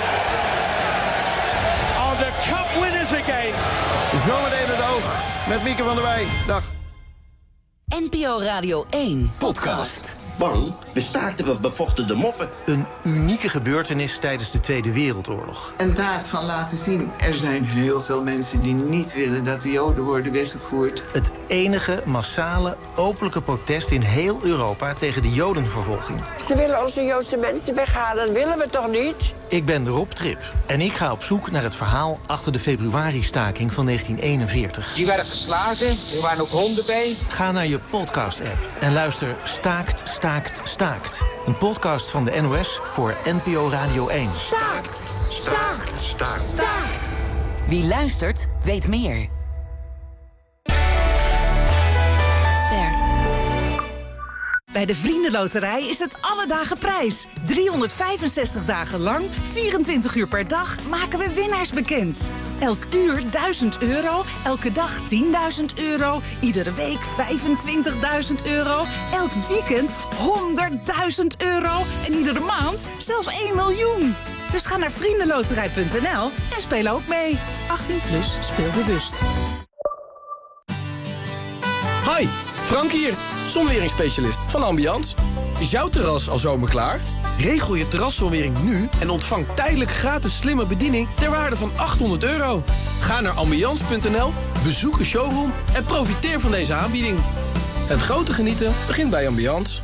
are the cup winners again. Zometeen het oog met Mieke van der Wij. Dag. N P O Radio één podcast. Bang, we staakten, we bevochten de moffen. Een unieke gebeurtenis tijdens de Tweede Wereldoorlog. Een daad van laten zien. Er zijn heel veel mensen die niet willen dat de Joden worden weggevoerd. Het enige massale, openlijke protest in heel Europa tegen de Jodenvervolging. Ze willen onze Joodse mensen weghalen, dat willen we toch niet? Ik ben Rob Trip en ik ga op zoek naar het verhaal achter de februari-staking van negentien eenenveertig. Die werden geslagen, er waren ook honden bij. Ga naar je podcast-app en luister Staakt, Staakt, Staakt. Een podcast van de N O S voor N P O Radio één. Staakt, staakt, staakt, staakt. Wie luistert, weet meer. Ster. Bij de Vriendenloterij is het alle dagen prijs. driehonderdvijfenzestig dagen lang, vierentwintig uur per dag, maken we winnaars bekend. Elk uur duizend euro, elke dag tienduizend euro, iedere week vijfentwintigduizend euro, elk weekend honderdduizend euro en iedere maand zelfs één miljoen. Dus ga naar vriendenloterij punt n l en speel ook mee. achttien plus, speel bewust. Hi, Frank hier, zonweringsspecialist van Ambiance. Is jouw terras al zomerklaar? Regel je terraszonwering nu en ontvang tijdelijk gratis slimme bediening ter waarde van achthonderd euro. Ga naar ambiance punt n l, bezoek een showroom en profiteer van deze aanbieding. Het grote genieten begint bij Ambiance.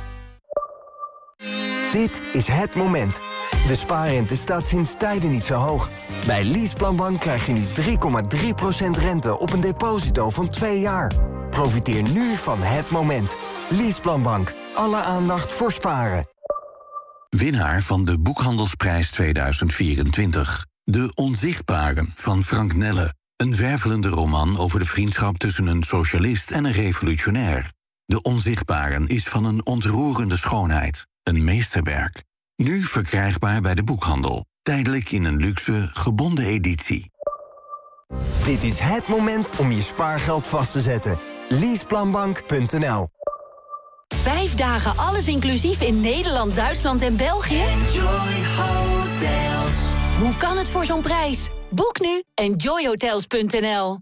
Dit is het moment. De spaarrente staat sinds tijden niet zo hoog. Bij Leaseplanbank krijg je nu drie komma drie procent rente op een deposito van twee jaar. Profiteer nu van het moment. Leaseplanbank. Alle aandacht voor sparen. Winnaar van de Boekhandelsprijs tweeduizend vierentwintig. De Onzichtbaren van Frank Nelle. Een wervelende roman over de vriendschap tussen een socialist en een revolutionair. De Onzichtbaren is van een ontroerende schoonheid. Een meesterwerk. Nu verkrijgbaar bij de boekhandel. Tijdelijk in een luxe, gebonden editie. Dit is het moment om je spaargeld vast te zetten. Leaseplanbank punt n l. Vijf dagen alles inclusief in Nederland, Duitsland en België? Enjoy Hotels. Hoe kan het voor zo'n prijs? Boek nu enjoy hotels punt n l.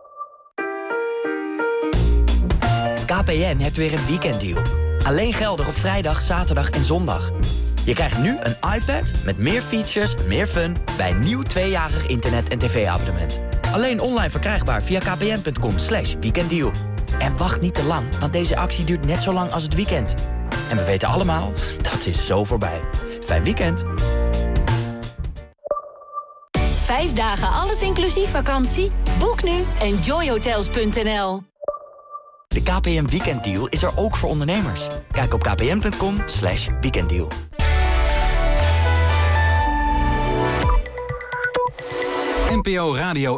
K P N heeft weer een weekenddeal. Alleen geldig op vrijdag, zaterdag en zondag. Je krijgt nu een iPad met meer features, meer fun... bij een nieuw tweejarig internet- en tv-abonnement. Alleen online verkrijgbaar via kpn punt com slash weekenddeal. En wacht niet te lang, want deze actie duurt net zo lang als het weekend. En we weten allemaal, dat is zo voorbij. Fijn weekend. Vijf dagen alles inclusief vakantie? Boek nu enjoy hotels punt n l. De K P N Weekenddeal is er ook voor ondernemers. Kijk op kpn punt com slash weekenddeal. N P O Radio